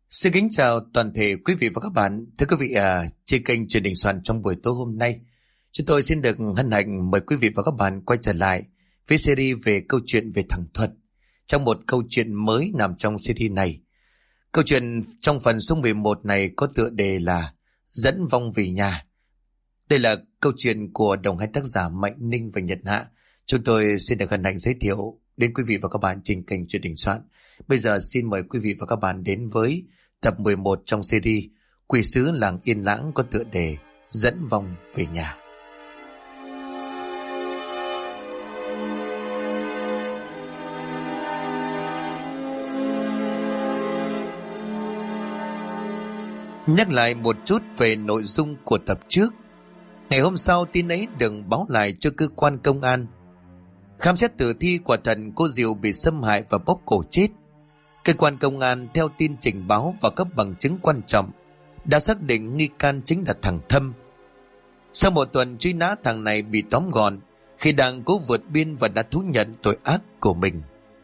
Xin kính chào toàn thể quý vị và các bạn. Thưa quý vị, trên kênh Truyền Đình Soạn trong buổi tối hôm nay, chúng tôi xin được hân hạnh mời quý vị và các bạn quay trở lại với series về câu chuyện về thằng Thuật. Trong một câu chuyện mới nằm trong series này, câu chuyện trong phần số 11 này có tựa đề là Dẫn Vong Về Nhà. Đây là câu chuyện của đồng hai tác giả Mạnh Ninh và Nhật Hạ. Chúng tôi xin được hân hạnh giới thiệu đến quý vị và các bạn trên kênh Truyền Đình Soạn. Bây giờ xin mời quý vị và các bạn đến với tập 11 trong series Quỷ sứ làng Yên Lãng có tựa đề Dẫn Vong Về Nhà. Nhắc lại một chút về nội dung của tập trước. Ngày hôm sau tin ấy được báo lại cho cơ quan công an. Khám xét tử thi, quả thật cô Diệu bị xâm hại và bóp cổ chết. Cơ quan công an theo tin trình báo và các bằng chứng quan trọng đã xác định nghi can chính là thằng Thâm. Sau một tuần truy nã, thằng này bị tóm gọn khi đang cố vượt biên và đã thú nhận tội ác của mình.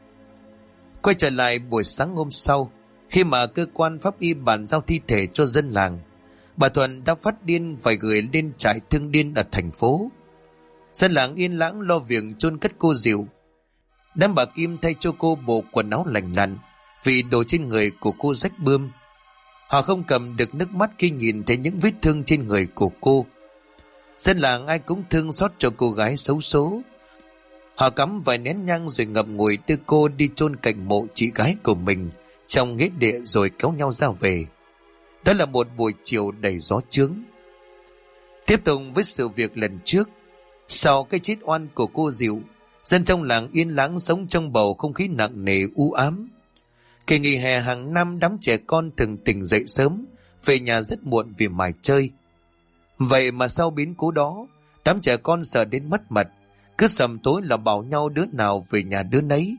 Quay trở lại buổi sáng hôm sau, khi mà cơ quan pháp y bàn giao thi thể cho dân làng, bà Thuận đã phát điên và gửi lên trại thương điên ở thành phố. Dân làng Yên Lãng lo việc chôn cất cô Diệu. Đám bà Kim thay cho cô bộ quần áo lành lặn vì đồ trên người của cô rách bươm. Họ không cầm được nước mắt khi nhìn thấy những vết thương trên người của cô. Dân làng ai cũng thương xót cho cô gái xấu số. Họ cắm vài nén nhang rồi ngậm ngùi đưa cô đi chôn cạnh mộ chị gái của mình trong nghĩa địa rồi kéo nhau ra về. Đó là một buổi chiều đầy gió chướng. Tiếp tục với sự việc lần trước, sau cái chết oan của cô Diệu, dân trong làng Yên Lãng sống trong bầu không khí nặng nề u ám. Kỳ nghỉ hè hàng năm, đám trẻ con thường tỉnh dậy sớm, về nhà rất muộn vì mải chơi. Vậy mà sau biến cố đó, đám trẻ con sợ đến mất mật, cứ sầm tối là bảo nhau đứa nào về nhà đứa nấy.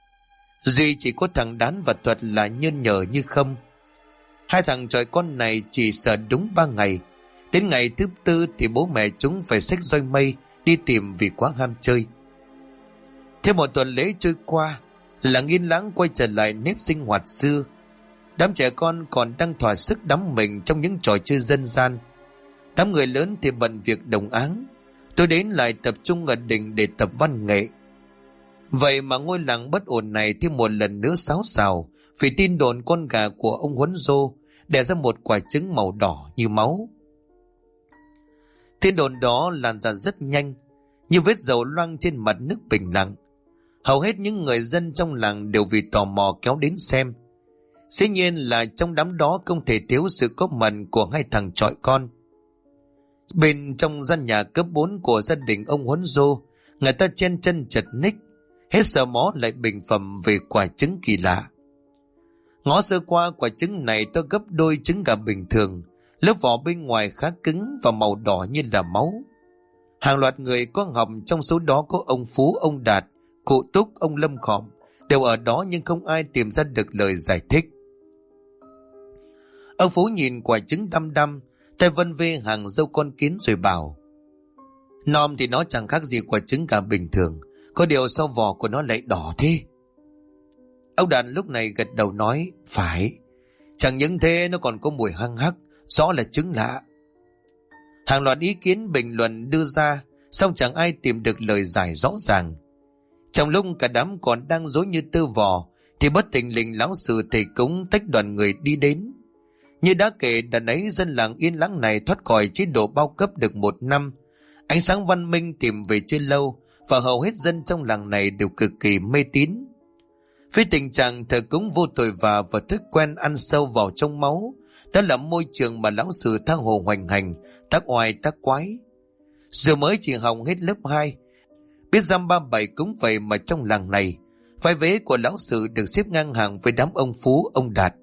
Duy chỉ có thằng Đán và Thuật là nhơn nhở như không. Hai thằng trọi con này chỉ sợ đúng 3 ngày. Đến ngày thứ 4 thì bố mẹ chúng phải xách roi mây đi tìm vì quá ham chơi. Thêm một tuần lễ trôi qua, làng Yên Lãng quay trở lại nếp sinh hoạt xưa. Đám trẻ con còn đang thỏa sức đắm mình trong những trò chơi dân gian. Đám người lớn thì bận việc đồng áng. Tôi đến lại tập trung ở đình để tập văn nghệ. Vậy mà ngôi làng bất ổn này thêm một lần nữa xáo xào vì tin đồn con gà của ông Huấn Dô đẻ ra một quả trứng màu đỏ như máu. Tin đồn đó lan ra rất nhanh, như vết dầu loang trên mặt nước bình lặng. Hầu hết những người dân trong làng đều vì tò mò kéo đến xem. Dĩ nhiên là trong đám đó không thể thiếu sự góp mặt của hai thằng trọi con. Bên trong gian nhà cấp 4 của gia đình ông Huấn Dô, người ta chen chân chật ních, hết sờ mó lại bình phẩm về quả trứng kỳ lạ. Ngó sơ qua, quả trứng này to gấp đôi trứng gà bình thường, lớp vỏ bên ngoài khá cứng và màu đỏ như là máu. Hàng loạt người có học, trong số đó có ông Phú, ông Đạt, cụ Túc, ông Lâm Khòm, đều ở đó nhưng không ai tìm ra được lời giải thích. Ông Phú nhìn quả trứng đăm đăm, tay vân vê hàng râu con kiến rồi bảo: "Nom thì nó chẳng khác gì quả trứng gà bình thường, có điều sao vỏ của nó lại đỏ thế?" Ông Đạt lúc này gật đầu nói: "Phải, chẳng những thế nó còn có mùi hăng hắc, rõ là trứng lạ." Hàng loạt ý kiến bình luận đưa ra, song chẳng ai tìm được lời giải rõ ràng. Trong lúc cả đám còn đang rối như tơ vò, thì bất thình lình lão sư thầy cúng tách đoàn người đi đến. Như đã kể, đợt ấy dân làng Yên Lãng này thoát khỏi chế độ bao cấp được 1 năm. Ánh sáng văn minh tìm về chưa lâu, và hầu hết dân trong làng này đều cực kỳ mê tín. Với tình trạng thờ cúng vô tội vạ và thói quen ăn sâu vào trong máu, đó là môi trường mà lão sư tha hồ hoành hành, tác oai tác quái. Dù mới chỉ học hết lớp 2, biết dăm ba bảy cũng vậy mà trong làng này, vai vế của lão sư được xếp ngang hàng với đám ông Phú, ông Đạt.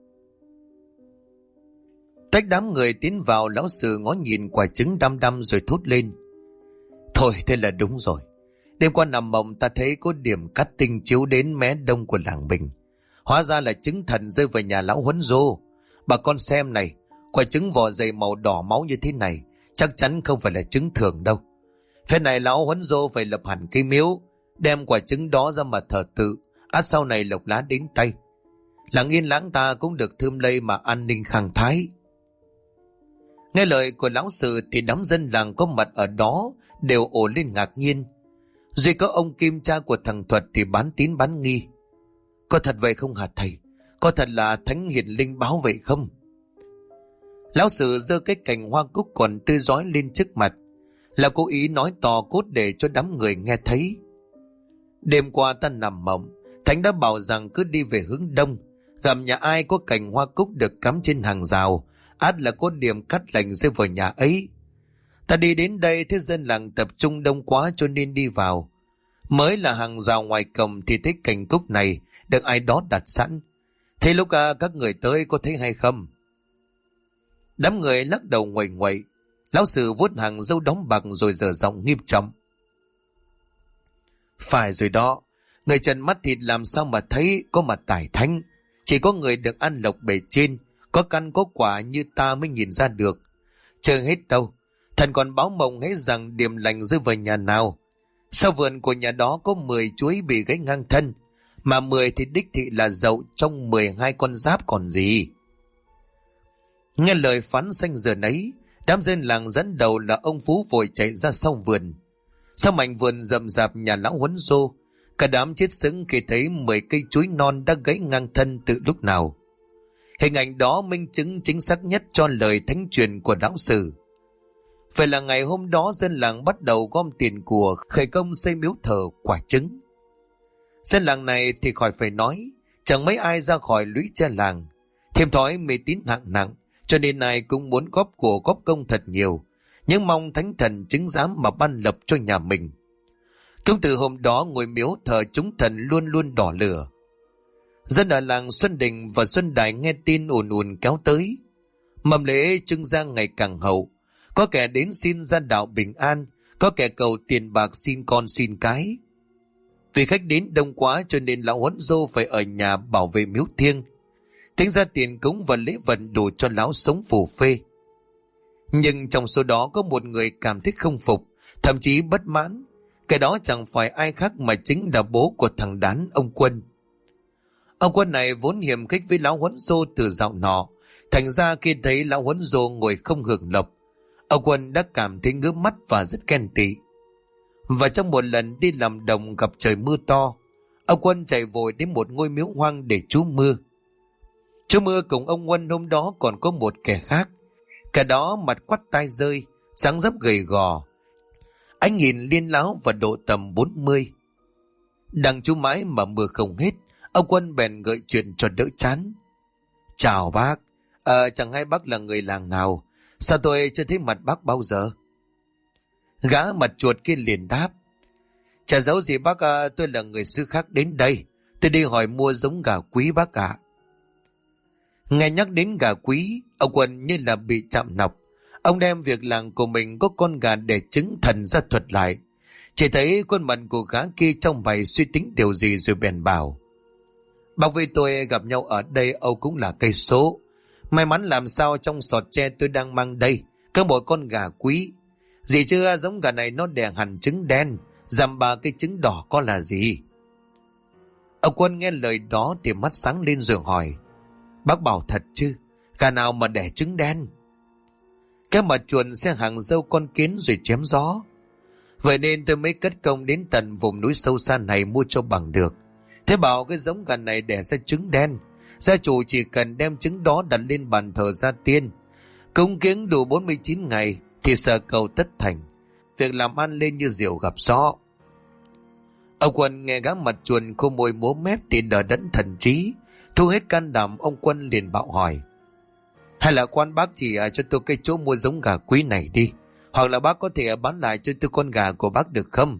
Tách đám người tiến vào, lão sư ngó nhìn quả trứng đăm đăm rồi thốt lên: "Thôi thế là đúng rồi. Đêm qua nằm mộng ta thấy có điểm cắt tinh chiếu đến mé đông của làng mình. Hóa ra là trứng thần rơi vào nhà lão Huấn Dô. Bà con xem này, quả trứng vỏ dày màu đỏ máu như thế này chắc chắn không phải là trứng thường đâu. Thế này lão Huấn Dô phải lập hẳn cây miếu, đem quả trứng đó ra mà thờ tự, ắt sau này lộc lá đến tay. Làng yên lãng ta cũng được thơm lây mà an ninh khang thái. Nghe lời của lão sử thì đám dân làng có mặt ở đó đều ồ lên ngạc nhiên. Duy có ông Kim, cha của thằng Thuật thì bán tín bán nghi. Có thật vậy không hả thầy? Có thật là thánh hiền linh báo vậy không? Lão sử giơ cái cành hoa cúc còn tươi rói lên trước mặt, là cố ý nói to cốt để cho đám người nghe thấy. Đêm qua ta nằm mộng, thánh đã bảo rằng cứ đi về hướng đông, gặp nhà ai có cành hoa cúc được cắm trên hàng rào, ắt là có điểm cắt lành rơi vào nhà ấy. Ta đi đến đây thế dân làng tập trung đông quá cho nên đi vào. Mới là hàng rào ngoài cổng thì thấy cành cúc này được ai đó đặt sẵn. Thế lúc các người tới có thấy hay không? Đám người lắc đầu nguậy nguậy. Lão sử vuốt hàng râu đóng bạc rồi dở giọng nghiêm trọng. Phải rồi đó, người trần mắt thịt làm sao mà thấy có mặt tài thánh. Chỉ có người được ăn lộc bề trên, có căn có quả như ta mới nhìn ra được. Chưa hết đâu, thần còn báo mộng hết rằng điểm lành rơi vào nhà nào. Sau vườn của nhà đó có 10 chuối bị gãy ngang thân, mà 10 thì đích thị là dậu trong 12 con giáp còn gì. Nghe lời phán xanh giờ nấy, đám dân làng dẫn đầu là ông Phú vội chạy ra sau vườn. Sau mảnh vườn rậm rạp nhà lão Huấn Rô, cả đám chết sững khi thấy 10 cây chuối non đã gãy ngang thân từ lúc nào. Hình ảnh đó minh chứng chính xác nhất cho lời thánh truyền của đạo sử. Phải là ngày hôm đó dân làng bắt đầu gom tiền của khởi công xây miếu thờ quả trứng. Dân làng này thì khỏi phải nói, chẳng mấy ai ra khỏi lũy tre làng. Thêm thói mê tín hạng nặng, cho nên ai cũng muốn góp của góp công thật nhiều, nhưng mong thánh thần chứng giám mà ban lập cho nhà mình. Cũng từ hôm đó ngôi miếu thờ chúng thần luôn luôn đỏ lửa. Dân ở làng Xuân Đình và Xuân Đài nghe tin ùn ùn kéo tới. Mầm lễ trưng ra ngày càng hậu, có kẻ đến xin gia đạo bình an, có kẻ cầu tiền bạc xin con xin cái. Vì khách đến đông quá cho nên lão Huấn Rô phải ở nhà bảo vệ miếu thiêng. Tính ra tiền cúng và lễ vật đủ cho lão sống phù phê. Nhưng trong số đó có một người cảm thấy không phục, thậm chí bất mãn. Cái đó chẳng phải ai khác mà chính là bố của thằng Đán, ông Quân. Ông Quân này vốn hiềm khích với lão Huấn Rô từ dạo nọ, thành ra khi thấy lão Huấn Rô ngồi không hưởng lộc, ông Quân đã cảm thấy ngứa mắt và rất ghen tị. Và trong một lần đi làm đồng gặp trời mưa to, ông Quân chạy vội đến một ngôi miếu hoang để trú mưa. Trú mưa cùng ông Quân hôm đó còn có một kẻ khác, kẻ đó mặt quắt tai rơi, dáng dấp gầy gò, ánh nhìn liên láo và độ tầm 40. Đang trú mãi mà mưa không hết, ông Quân bèn gợi chuyện cho đỡ chán. Chào bác, chẳng hay bác là người làng nào, sao tôi chưa thấy mặt bác bao giờ? Gã mặt chuột kia liền đáp. Chả giấu gì bác, tôi là người xứ khác đến đây, tôi đi hỏi mua giống gà quý bác ạ. Nghe nhắc đến gà quý, ông Quân như là bị chạm nọc. Ông đem việc làng của mình có con gà để trứng thần ra thuật lại. Chỉ thấy khuôn mặt của gã kia trong mày suy tính điều gì rồi bèn bảo. Bác với tôi gặp nhau ở đây Âu cũng là cây số. May mắn làm sao trong sọt tre tôi đang mang đây có một con gà quý. Gì chưa, giống gà này nó đẻ hẳn trứng đen, dằm 3 cái trứng đỏ có là gì? Ông Quân nghe lời đó thì mắt sáng lên rồi hỏi. Bác bảo thật chứ, gà nào mà đẻ trứng đen? Cái mặt chuột sẽ hàng dâu con kiến rồi chém gió. Vậy nên tôi mới cất công đến tận vùng núi sâu xa này mua cho bằng được. Thế bảo cái giống gà này đẻ ra trứng đen, gia chủ chỉ cần đem trứng đó đặt lên bàn thờ gia tiên, cúng kiếng đủ 49 ngày thì sở cầu tất thành, việc làm ăn lên như diều gặp gió. Ông Quân nghe gã mặt chuột khô môi múa mép thì đờ đẫn thần trí, thu hết can đảm. Ông Quân liền bạo hỏi. Hay là quan bác chỉ cho tôi cái chỗ mua giống gà quý này đi, hoặc là bác có thể bán lại cho tôi con gà của bác được không?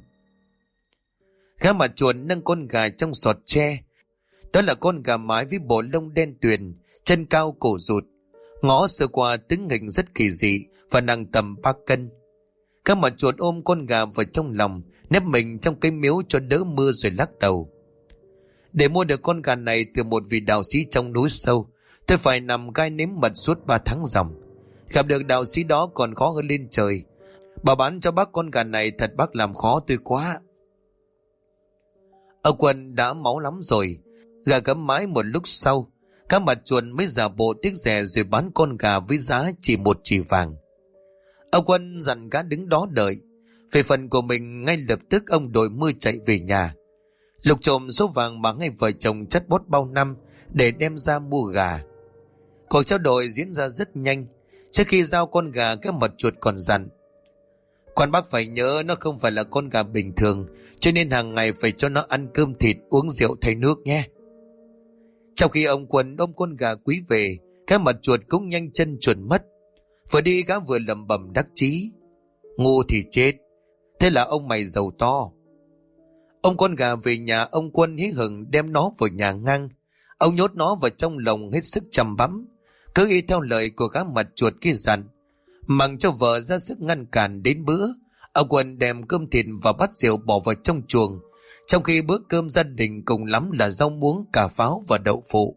Gã mặt chuột nâng con gà trong sọt tre. Đó là con gà mái với bộ lông đen tuyền, chân cao cổ rụt, ngó sơ qua tính hình rất kỳ dị và nặng tầm 3 cân. Gã mặt chuột ôm con gà vào trong lòng, nép mình trong cái miếu cho đỡ mưa rồi lắc đầu. Để mua được con gà này từ một vị đạo sĩ trong núi sâu, tôi phải nằm gai nếm mật suốt 3 tháng ròng. Gặp được đạo sĩ đó còn khó hơn lên trời. Bảo bán cho bác con gà này thật bác làm khó tôi quá. Ông Quân đã máu lắm rồi. Gà cấm mãi một lúc sau, Các mặt chuột mới giả bộ tiếc rẻ rồi bán con gà với giá chỉ 1 chỉ vàng. Ông Quân dặn gã đứng đó đợi. Về phần của mình, ngay lập tức ông đội mưa chạy về nhà, lục trộm số vàng mà hai vợ chồng chắt bót bao năm để đem ra mua gà. Cuộc trao đổi diễn ra rất nhanh. Trước khi giao con gà, các mật chuột còn dặn: "Quan bác phải nhớ nó không phải là con gà bình thường, cho nên hàng ngày phải cho nó ăn cơm thịt, uống rượu thay nước nhé." Trong khi ông Quân ôm con gà quý về, các mật chuột cũng nhanh chân chuồn mất. Vừa đi gã vừa lẩm bẩm đắc chí: "Ngu thì chết, thế là ông mày giàu to." Ông con gà về nhà, ông Quân hí hửng đem nó vào nhà ngang. Ông nhốt nó vào trong lồng hết sức chăm bẵm, cứ y theo lời của gã mặt chuột kia dặn. Mặc cho vợ ra sức ngăn cản, đến bữa ông Quân đem cơm thịt và bát rượu bỏ vào trong chuồng, trong khi bữa cơm gia đình cùng lắm là rau muống, cà pháo và đậu phụ.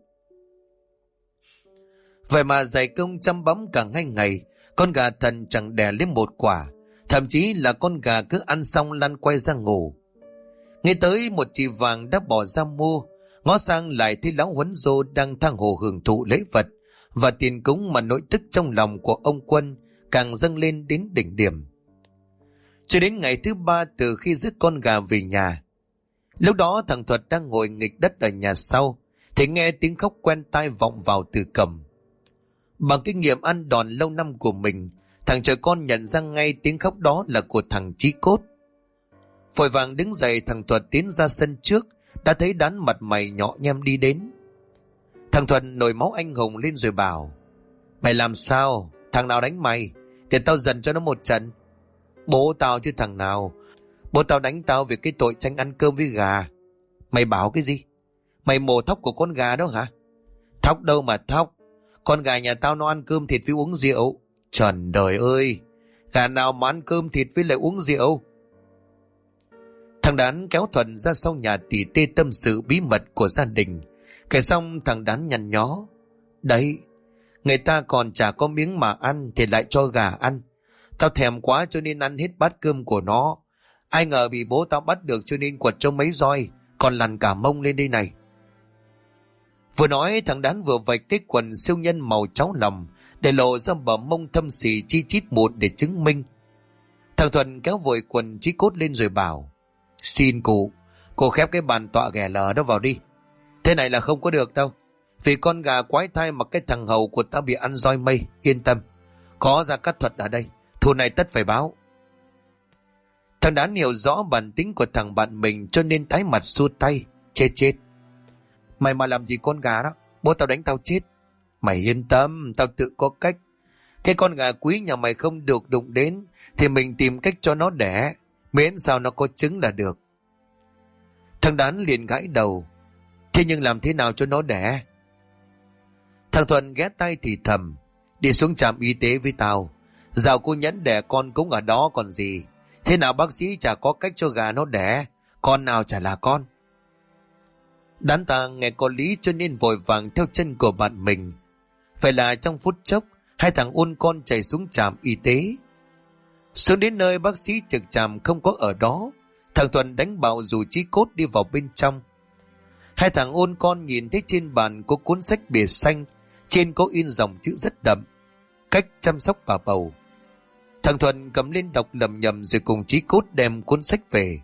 Vậy mà dày công chăm bẵm cả 2 ngày, con gà thần chẳng đẻ lên một quả, thậm chí là con gà cứ ăn xong lăn quay ra ngủ. Nghe tới 1 chỉ vàng đã bỏ ra mua, ngó sang lại thấy lão Huấn Dô đang tang hồ hưởng thụ lễ vật và tiền cúng, mà nỗi tức trong lòng của ông Quân càng dâng lên đến đỉnh điểm. Cho đến ngày thứ 3 từ khi dứt con gà về nhà, lúc đó thằng Thuật đang ngồi nghịch đất ở nhà sau thì nghe tiếng khóc quen tai vọng vào từ cầm. Bằng kinh nghiệm ăn đòn lâu năm của mình, thằng trẻ con nhận ra ngay tiếng khóc đó là của thằng Chí Cốt. Vội vàng đứng dậy, thằng Thuật tiến ra sân trước, đã thấy Đán mặt mày nhọ nhem đi đến. Thằng Thuật nổi máu anh hùng lên rồi bảo: "Mày làm sao? Thằng nào đánh mày? Để tao dần cho nó một trận." "Bố tao chứ thằng nào. Bố tao đánh tao vì cái tội tranh ăn cơm với gà." "Mày bảo cái gì? Mày mổ thóc của con gà đó hả?" "Thóc đâu mà thóc. Con gà nhà tao nó ăn cơm thịt với uống rượu." "Trời đời ơi, gà nào mà ăn cơm thịt với lại uống rượu?" Thằng Đán kéo Thuần ra sau nhà tỉ tê tâm sự bí mật của gia đình. Kể xong thằng Đán nhăn nhó: "Đấy, người ta còn chả có miếng mà ăn thì lại cho gà ăn. Tao thèm quá cho nên ăn hết bát cơm của nó. Ai ngờ bị bố tao bắt được cho nên quật cho mấy roi, còn lằn cả mông lên đây này." Vừa nói thằng Đán vừa vạch cái quần siêu nhân màu cháo lòng để lộ ra bờ mông thâm xì chi chít mụn để chứng minh. Thằng Thuần kéo vội quần Chí Cốt lên rồi bảo: "Xin cô khép cái bàn tọa ghẻ lờ đó vào đi. Thế này là không có được đâu. Vì con gà quái thai mà cái thằng hầu của ta bị ăn roi mây. Yên tâm, có Gia Cát Thuật ở đây, thù này tất phải báo." Thằng Đán hiểu rõ bản tính của thằng bạn mình cho nên tái mặt xua tay: Chết. Mày mà làm gì con gà đó, bố tao đánh tao chết." "Mày yên tâm, tao tự có cách. Cái con gà quý nhà mày không được đụng đến thì mình tìm cách cho nó đẻ, miễn sao nó có trứng là được." Thằng Đán liền gãi đầu: "Thế nhưng làm thế nào cho nó đẻ?" Thằng Thuần ghé tay thì thầm: "Đi xuống trạm y tế với tao. Dạo cô Nhẫn đẻ con cũng ở đó còn gì. Thế nào bác sĩ chả có cách cho gà nó đẻ, con nào chả là con." Đán ta nghe có lý cho nên vội vàng theo chân của bạn mình. Vậy là trong phút chốc, 2 thằng ôn con chạy xuống trạm y tế. Xuống đến nơi bác sĩ trực trạm không có ở đó, thằng Thuần đánh bạo dù Chí Cốt đi vào bên trong. 2 thằng ôn con nhìn thấy trên bàn có cuốn sách bìa xanh, trên có in dòng chữ rất đậm: "Cách chăm sóc bà bầu." Thằng Thuần cầm lên đọc lầm nhầm rồi cùng Chí Cốt đem cuốn sách về.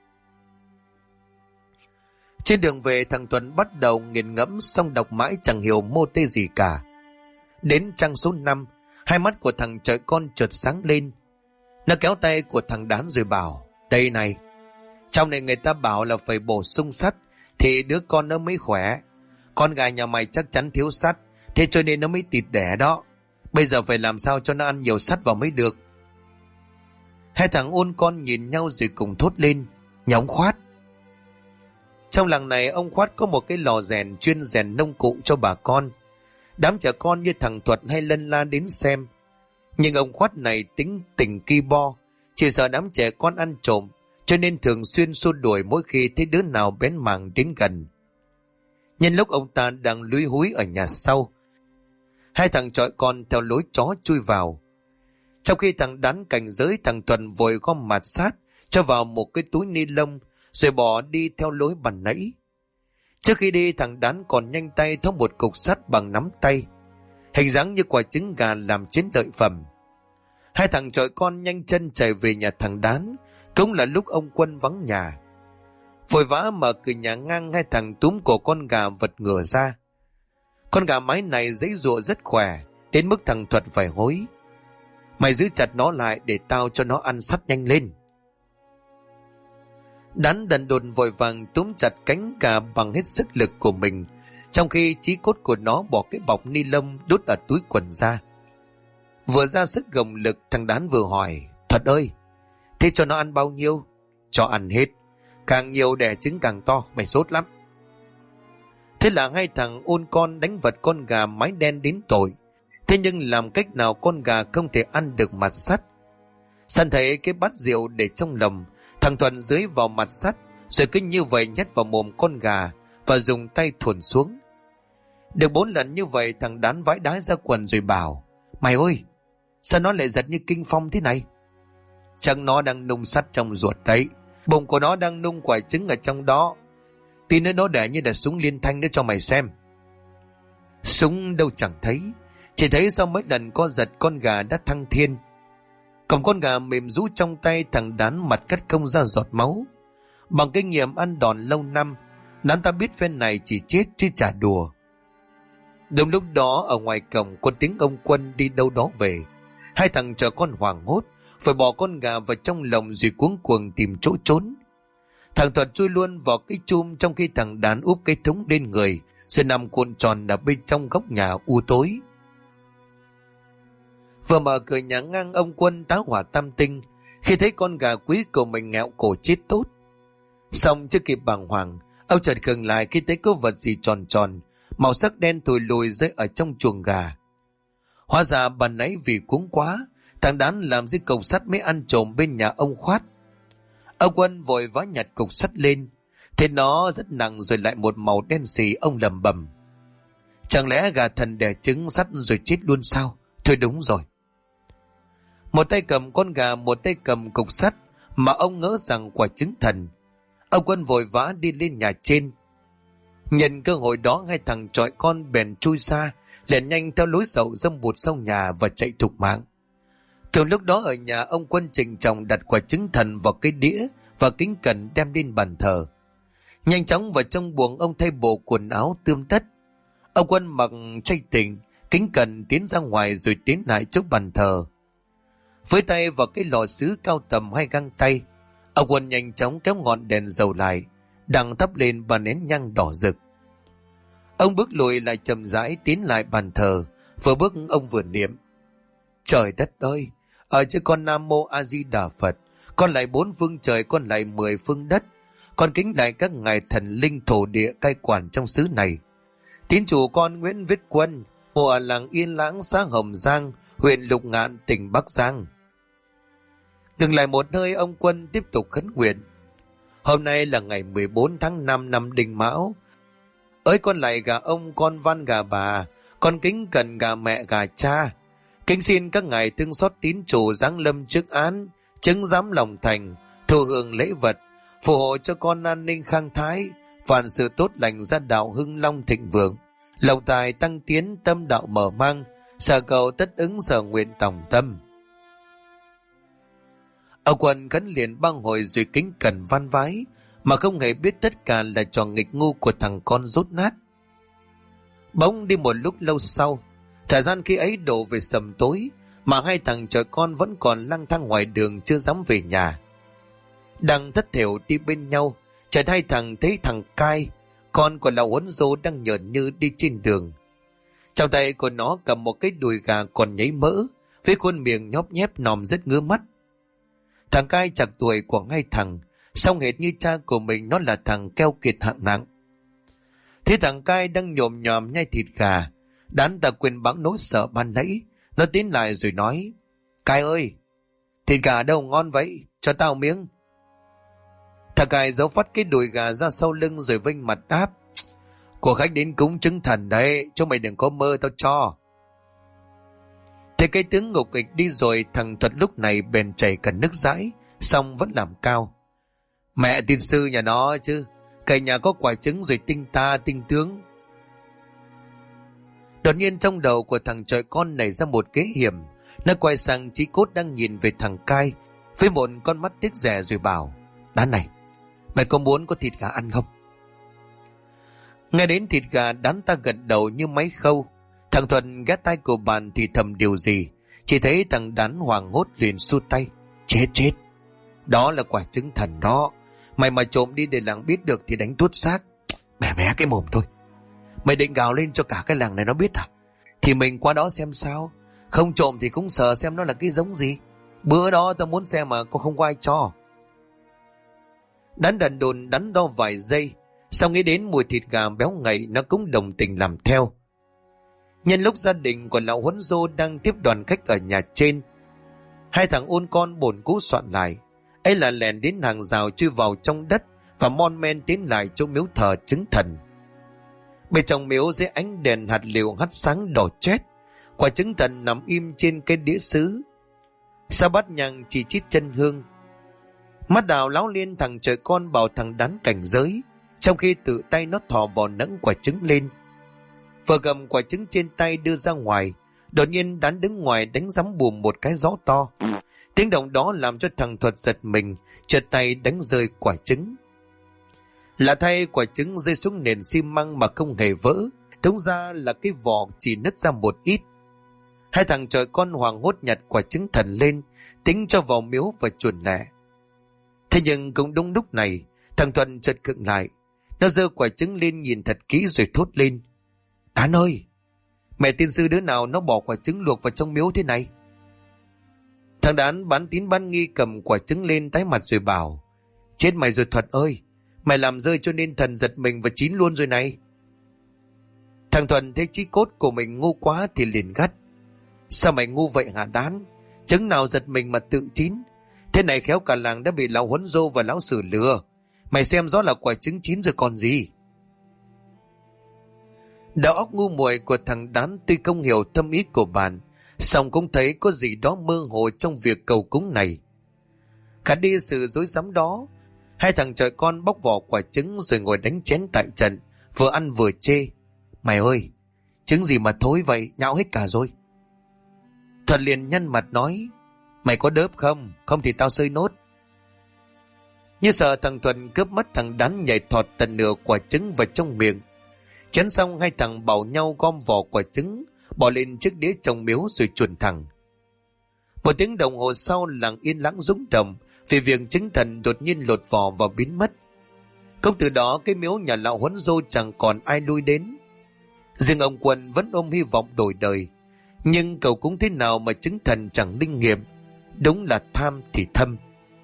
Trên đường về, thằng Thuần bắt đầu nghiền ngẫm, xong đọc mãi chẳng hiểu mô tê gì cả. Đến trang số 5, 2 mắt của thằng trời con chợt sáng lên. Nó kéo tay của thằng Đán rồi bảo: "Đây này, trong này người ta bảo là phải bổ sung sắt thì đứa con nó mới khỏe. Con gà nhà mày chắc chắn thiếu sắt, thế cho nên nó mới tịt đẻ đó. Bây giờ phải làm sao cho nó ăn nhiều sắt vào mới được." 2 thằng ôn con nhìn nhau rồi cùng thốt lên: "Nhà ông Khoát." Trong làng này, ông Khoát có một cái lò rèn chuyên rèn nông cụ cho bà con. Đám trẻ con như thằng Thuật hay lân la đến xem. Nhưng ông Khoát này tính tình ki bo, chỉ sợ đám trẻ con ăn trộm, cho nên thường xuyên xua đuổi mỗi khi thấy đứa nào bén mảng đến gần. Nhân lúc ông ta đang lúi húi ở nhà sau, 2 thằng chọi con theo lối chó chui vào. Trong khi thằng Đán cảnh giới, thằng Thuần vội gom mạt sát cho vào một cái túi ni lông rồi bỏ đi theo lối bàn nãy. Trước khi đi, thằng Đán còn nhanh tay tháo một cục sắt bằng nắm tay, hình dáng như quả trứng gà làm chiến lợi phẩm. Hai thằng chọi con nhanh chân chạy về nhà thằng Đán, cũng là lúc ông Quân vắng nhà. Vội vã mở cửa nhà ngang, hai thằng túm cổ con gà vật ngửa ra. Con gà mái này giãy giụa rất khỏe, đến mức thằng Thuật phải hối: "Mày giữ chặt nó lại để tao cho nó ăn sắt nhanh lên." Đán đần độn vội vàng túm chặt cánh gà bằng hết sức lực của mình, trong khi chí cốt của nó bỏ cái bọc ni lông đút ở túi quần ra. Vừa ra sức gồng lực, thằng Đán vừa hỏi: "Thuật ơi, thế cho nó ăn bao nhiêu?" "Cho ăn hết, càng nhiều đẻ trứng càng to, mày sốt lắm." Thế là hai thằng ôn con đánh vật con gà mái đen đến tội. Thế nhưng làm cách nào con gà không thể ăn được mặt sắt. Săn thấy cái bát rượu để trong lồng, thằng Thuận dưới vào mặt sắt, rồi cứ như vậy nhét vào mồm con gà và dùng tay thuần xuống. Được 4 lần như vậy, thằng Đán vãi đái ra quần rồi bảo: "Mày ơi, sao nó lại giật như kinh phong thế này?" "Chắc nó đang nung sắt trong ruột đấy. Bụng của nó đang nung quả trứng ở trong đó. Tí nữa nó để như là súng liên thanh nữa cho mày xem." Súng đâu chẳng thấy, chỉ thấy sau mấy lần co giật con gà đã thăng thiên. Còn con gà mềm rũ trong tay, thằng Đán mặt cắt không ra giọt máu. Bằng kinh nghiệm ăn đòn lâu năm, Đán ta biết phen này chỉ chết chứ chả đùa. Đúng lúc đó ở ngoài cổng có tiếng ông Quân đi đâu đó về. Hai thằng chờ con hoảng hốt, phải bỏ con gà vào trong lồng rồi cuống cuồng tìm chỗ trốn. Thằng Thuật chui luôn vào cái chum, trong khi thằng Đán úp cái thúng lên người rồi nằm cuộn tròn ở bên trong góc nhà u tối. Vừa mở cửa nhà ngang, ông Quân tá hỏa tam tinh khi thấy con gà quý của mình nghẹo cổ chết tốt. Xong chưa kịp bàng hoàng, ông chợt khựng lại khi thấy có vật gì tròn tròn, màu sắc đen thùi lùi rơi ở trong chuồng gà. Hóa ra ban nãy vì cuống quá, thằng Đán làm dưới cục sắt mới ăn trộm bên nhà ông Khoát. Ông Quân vội vã nhặt cục sắt lên, thế nó rất nặng rồi lại một màu đen xì. Ông lẩm bẩm: "Chẳng lẽ gà thần đẻ trứng sắt rồi chết luôn sao? Thôi đúng rồi." Một tay cầm con gà, một tay cầm cục sắt, mà ông ngỡ rằng quả trứng thần. Ông Quân vội vã đi lên nhà trên. Nhân cơ hội đó, hai thằng chọi con bèn chui xa, lẻn nhanh theo lối dậu dâm bụt sau nhà và chạy thục mạng. Từ lúc đó ở nhà, ông Quân trịnh trọng đặt quả trứng thần vào cái đĩa và kính cẩn đem lên bàn thờ. Nhanh chóng vào trong buồng, ông thay bộ quần áo tươm tất. Ông Quân mặc chay tỉnh, kính cẩn tiến ra ngoài rồi tiến lại trước bàn thờ. Với tay vào cái lò sứ cao tầm 2 găng tay, ông Quân nhanh chóng kéo ngọn đèn dầu lại, đằng thắp lên ba nén nhang đỏ rực. Ông bước lùi lại chậm rãi tiến lại bàn thờ, vừa bước ông vừa niệm: "Trời đất ơi, ở chứ con Nam Mô A Di Đà Phật, con lại 4 phương trời, con lại 10 phương đất, con kính lại các ngài thần linh thổ địa cai quản trong xứ này. Tín chủ con Nguyễn Viết Quân, ngụ ở làng Yên Lãng, xã Hồng Giang, huyện Lục Ngạn, tỉnh Bắc Giang." Dừng lại một nơi, ông Quân tiếp tục khấn nguyện: "Hôm nay là ngày 14 tháng 5 năm Đinh Mão. Ới con lại gà ông, con van gà bà, con kính cẩn gà mẹ gà cha. Kính xin các ngài thương xót tín chủ giáng lâm trước án, chứng giám lòng thành, thụ hưởng lễ vật, phù hộ cho con an ninh khang thái, vạn sự tốt lành, gia đạo hưng long thịnh vượng, lộc tài tăng tiến, tâm đạo mở mang, sở cầu tất ứng, sở nguyện tòng tâm." Ông Quân khấn liền 3 hồi rồi kính cẩn van vái, mà không hề biết tất cả là trò nghịch ngu của thằng con dốt nát. Bỗng đi một lúc lâu sau, thời gian khi ấy đổ về sầm tối, mà hai thằng chọi con vẫn còn lang thang ngoài đường chưa dám về nhà. Đang thất thểu đi bên nhau, chợt hai thằng thấy thằng Cai, con của lão Huấn Dô, đang nhởn như đi trên đường. Trong tay của nó cầm một cái đùi gà còn nhấy mỡ, với khuôn miệng nhóp nhép nòm rất ngứa mắt. Thằng Cai chạc tuổi của hai thằng, song hệt như cha của mình, nó là thằng keo kiệt hạng nặng. Thế thằng Cai đang nhồm nhòm nhai thịt gà, Đán ta quên bẵng nỗi sợ ban nãy. Nó tiến lại rồi nói: "Cai ơi, thịt gà đâu ngon vậy, cho tao miếng." Thằng Cai giấu phát cái đùi gà ra sau lưng rồi vênh mặt đáp: "Của khách đến cúng trứng thần đấy, cho mày đừng có mơ, tao cho." Thế cái tướng ngục kịch đi rồi, thằng Thuật lúc này bèn chảy cả nước dãi, xong vẫn làm cao: "Mẹ tin sư nhà nó chứ, Cả nhà có quả trứng rồi tinh ta tinh tướng. Đột nhiên trong đầu của thằng chọi con nảy ra một kế hiểm. Nó quay sang Chí Cốt đang nhìn về thằng Cai với một con mắt tiếc rẻ rồi bảo: Đán này, mày có muốn có thịt gà ăn không? Nghe đến thịt gà, Đán ta gật đầu như máy khâu. Thằng Thuận ghé tai của bạn thì thầm điều gì, chỉ thấy thằng Đán hoảng hốt liền xua tay: Chết, đó là quả trứng thần đó. Mày mà trộm đi để làng biết được thì đánh tuốt xác. Bé cái mồm thôi. Mày định gào lên cho cả cái làng này nó biết à? Thì mình qua đó xem sao. Không trộm thì cũng sợ xem nó là cái giống gì. Bữa đó tao muốn xem mà có không có ai cho. Đán đần đồn đắn đo vài giây, sau nghĩ đến mùi thịt gà béo ngậy, nó cũng đồng tình làm theo. Nhân lúc gia đình của lão Huấn Dô đang tiếp đoàn khách ở nhà trên, hai thằng ôn con bồn cũ soạn lại. Ấy là lèn đến hàng rào chui vào trong đất và mon men tiến lại chỗ miếu thờ trứng thần. Bên trong miếu dưới ánh đèn hạt lựu hắt sáng đỏ chét, quả trứng thần nằm im trên cái đĩa sứ. Sau bát nhang chỉ chít chân hương. Mắt Đào láo liên thằng trời con bảo thằng Đán cảnh giới, trong khi tự tay nó thò vào nẫng quả trứng lên. Vừa cầm quả trứng trên tay đưa ra ngoài, đột nhiên Đán đứng ngoài đánh giấm bùm một cái gió to. Tiếng động đó làm cho thằng Thuật giật mình, trượt tay đánh rơi quả trứng. Lạ thay, quả trứng rơi xuống nền xi măng mà không hề vỡ, thống ra là cái vỏ chỉ nứt ra một ít. Hai thằng trời con hoảng hốt nhặt quả trứng thần lên, tính cho vào miếu và chuồn lẹ. Thế nhưng cũng đúng lúc này, thằng Thuận chợt khựng lại. Nó giơ quả trứng lên nhìn thật kỹ rồi thốt lên: Đán ơi, mẹ tiên sư đứa nào nó bỏ quả trứng luộc vào trong miếu thế này? Thằng Đán bán tín bán nghi cầm quả trứng lên tái mặt rồi bảo: Chết mày rồi Thuật ơi, mày làm rơi cho nên thần giật mình và chín luôn rồi này. Thằng Thuận thấy Chí Cốt của mình ngu quá thì liền gắt: Sao mày ngu vậy hả Đán? Trứng nào giật mình mà tự chín? Thế này khéo cả làng đã bị lão Huấn Dô và lão Sử lừa. Mày xem rõ là quả trứng chín rồi còn gì. Đầu óc ngu muội của thằng Đán tuy không hiểu thâm ý của bạn, song cũng thấy có gì đó mơ hồ trong việc cầu cúng này. Cả đi sự dối rắm đó, hai thằng trời con bóc vỏ quả trứng rồi ngồi đánh chén tại trận, vừa ăn vừa chê: Mày ơi, trứng gì mà thối vậy, nhão hết cả rồi. Thuật liền nhăn mặt nói: Mày có đớp không? Không thì tao xơi nốt. Như sợ thằng Thuận cướp mất, thằng Đán nhảy thọt tận nửa quả trứng vào trong miệng. Chén xong, hai thằng bảo nhau gom vỏ quả trứng bỏ lên chiếc đĩa trong miếu rồi chuồn thẳng. Một tiếng đồng hồ sau, làng yên lặng rung động vì việc trứng thần đột nhiên lột vỏ và biến mất. Cũng từ đó cái miếu nhà lão Huấn Dô chẳng còn ai lui đến. Riêng ông Quân vẫn ôm hy vọng đổi đời, nhưng cậu cũng thế nào mà trứng thần chẳng linh nghiệm. Đúng là tham thì thâm.